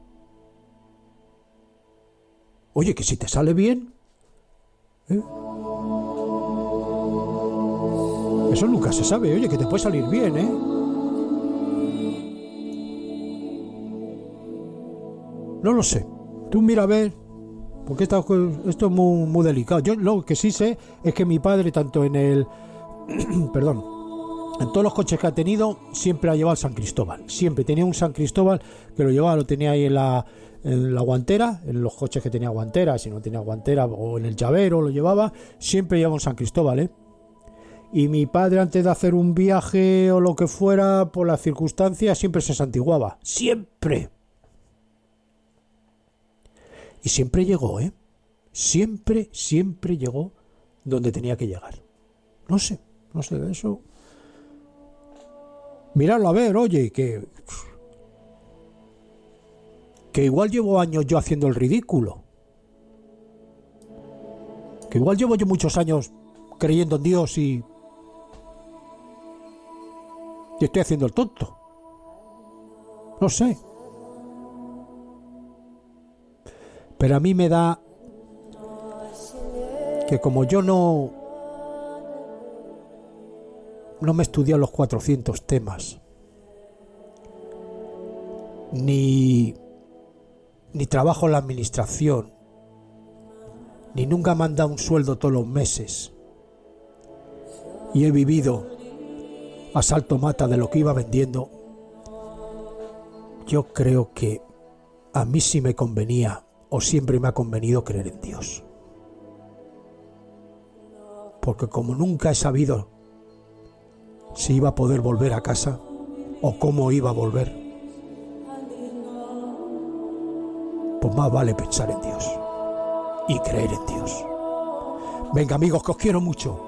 Speaker 3: Oye, que si te sale bien, eso nunca se sabe. Oye, que te puede salir bien, No lo sé. Tú mira a ver, porque esto es muy delicado. Yo lo que sí sé es que mi padre, tanto en el en todos los coches que ha tenido, siempre ha llevado el San Cristóbal. Siempre tenía un San Cristóbal que lo tenía ahí en la guantera, en los coches que tenía guantera, si no tenía guantera, o en el llavero lo llevaba, siempre llevaba un San Cristóbal, Y mi padre, antes de hacer un viaje o lo que fuera, por las circunstancias, siempre se santiguaba. Siempre. Y siempre llegó, Siempre llegó donde tenía que llegar. No sé, eso Miradlo a ver, oye, que igual llevo años yo haciendo el ridículo. Que igual llevo yo muchos años creyendo en Dios y estoy haciendo el tonto. No sé. Pero a mí me da que como yo no me he estudiado los 400 temas, ni trabajo en la administración, ni nunca me han dado un sueldo todos los meses, y he vivido a salto mata de lo que iba vendiendo, yo creo que a mí sí me convenía, o siempre me ha convenido, creer en Dios. Porque como nunca he sabido si iba a poder volver a casa o cómo iba a volver, pues más vale pensar en Dios y creer en Dios. Venga, amigos, que os quiero mucho.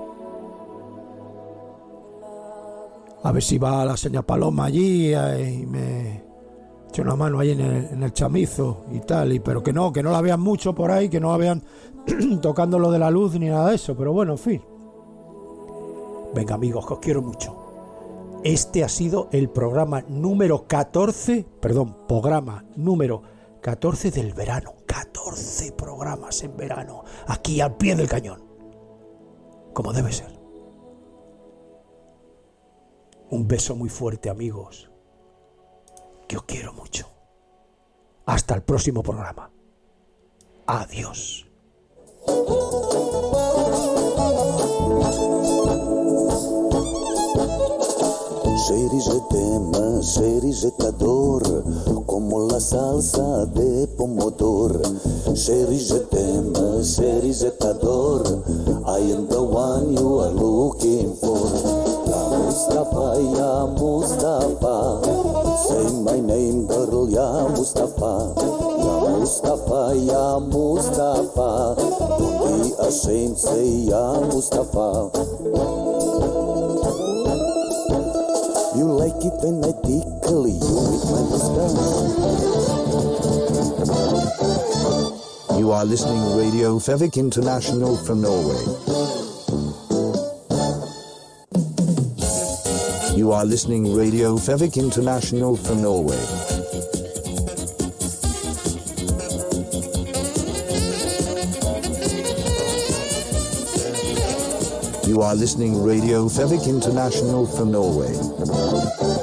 Speaker 3: A ver si va la señora Paloma allí y me echa una mano ahí en el chamizo y tal, pero que no la vean mucho por ahí, que no la vean tocando lo de la luz ni nada de eso, pero bueno, en fin. Venga, amigos, que os quiero mucho. Este ha sido el programa número 14 del verano. 14 programas en verano, aquí al pie del cañón, como debe ser. Un beso muy fuerte, amigos, que os quiero mucho. Hasta el próximo programa. Adiós.
Speaker 2: Chéri, je t'adore, como la salsa de pomodoro. Chéri, je t'adore, I am the one you are looking for. Ya Mustafa, say my name, girl, ya Mustafa. Ya Mustafa, don't be ashamed, say ya Mustafa. You like it when I tickle you with my mustache.
Speaker 1: You are listening Radio Fevik International from Norway. You are listening Radio Fevik International from Norway. You are listening Radio Fevik International from Norway.